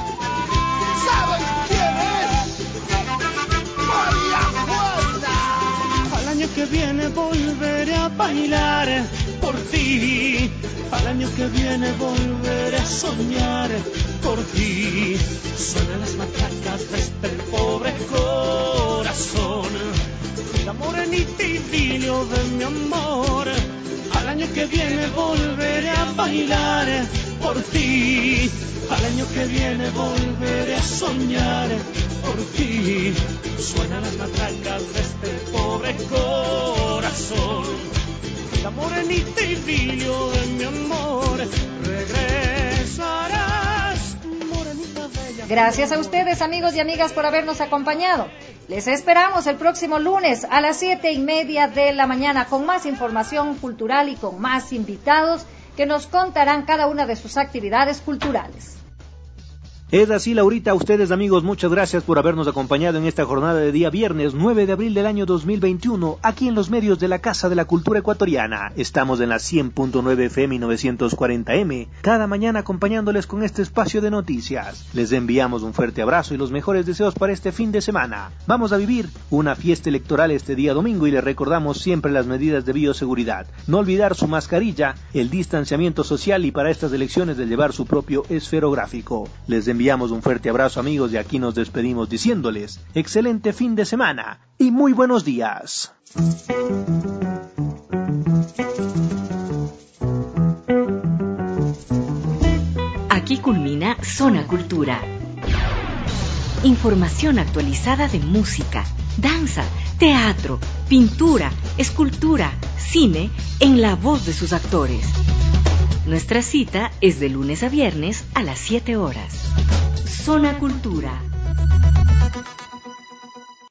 ¿Saben quién es? María Juana. Al año que viene volveré a bailar por ti. Al año que viene volveré a soñar por ti. Suenan las matracas de este pobre corazón. La morenita idilio de mi amor. Al año que viene volveré a bailar por ti. Al año que viene volveré a soñar por ti. Suenan las matracas de este pobre corazón. La morenita idilio de mi amor. Regresarás, morenita bella. Gracias a ustedes, amigos y amigas, por habernos acompañado. Les esperamos el próximo lunes a las siete y media de la mañana con más información cultural y con más invitados que nos contarán cada una de sus actividades culturales. Es así, Laurita. A ustedes, amigos, muchas gracias por habernos acompañado en esta jornada de día viernes nueve de abril del año dos mil veintiuno, aquí en los medios de la Casa de la Cultura Ecuatoriana. Estamos en la cien punto nueve F M y novecientos cuarenta M, cada mañana acompañándoles con este espacio de noticias. Les enviamos un fuerte abrazo y los mejores deseos para este fin de semana. Vamos a vivir una fiesta electoral este día domingo y les recordamos siempre las medidas de bioseguridad. No olvidar su mascarilla, el distanciamiento social y para estas elecciones de llevar su propio esferográfico. Les enviamos un fuerte abrazo, amigos, y aquí nos despedimos diciéndoles excelente fin de semana y muy buenos días. Aquí culmina Zona Cultura. Información actualizada de música, danza, teatro, pintura, escultura, cine, en la voz de sus actores. Nuestra cita es de lunes a viernes a las siete horas. Zona Cultura.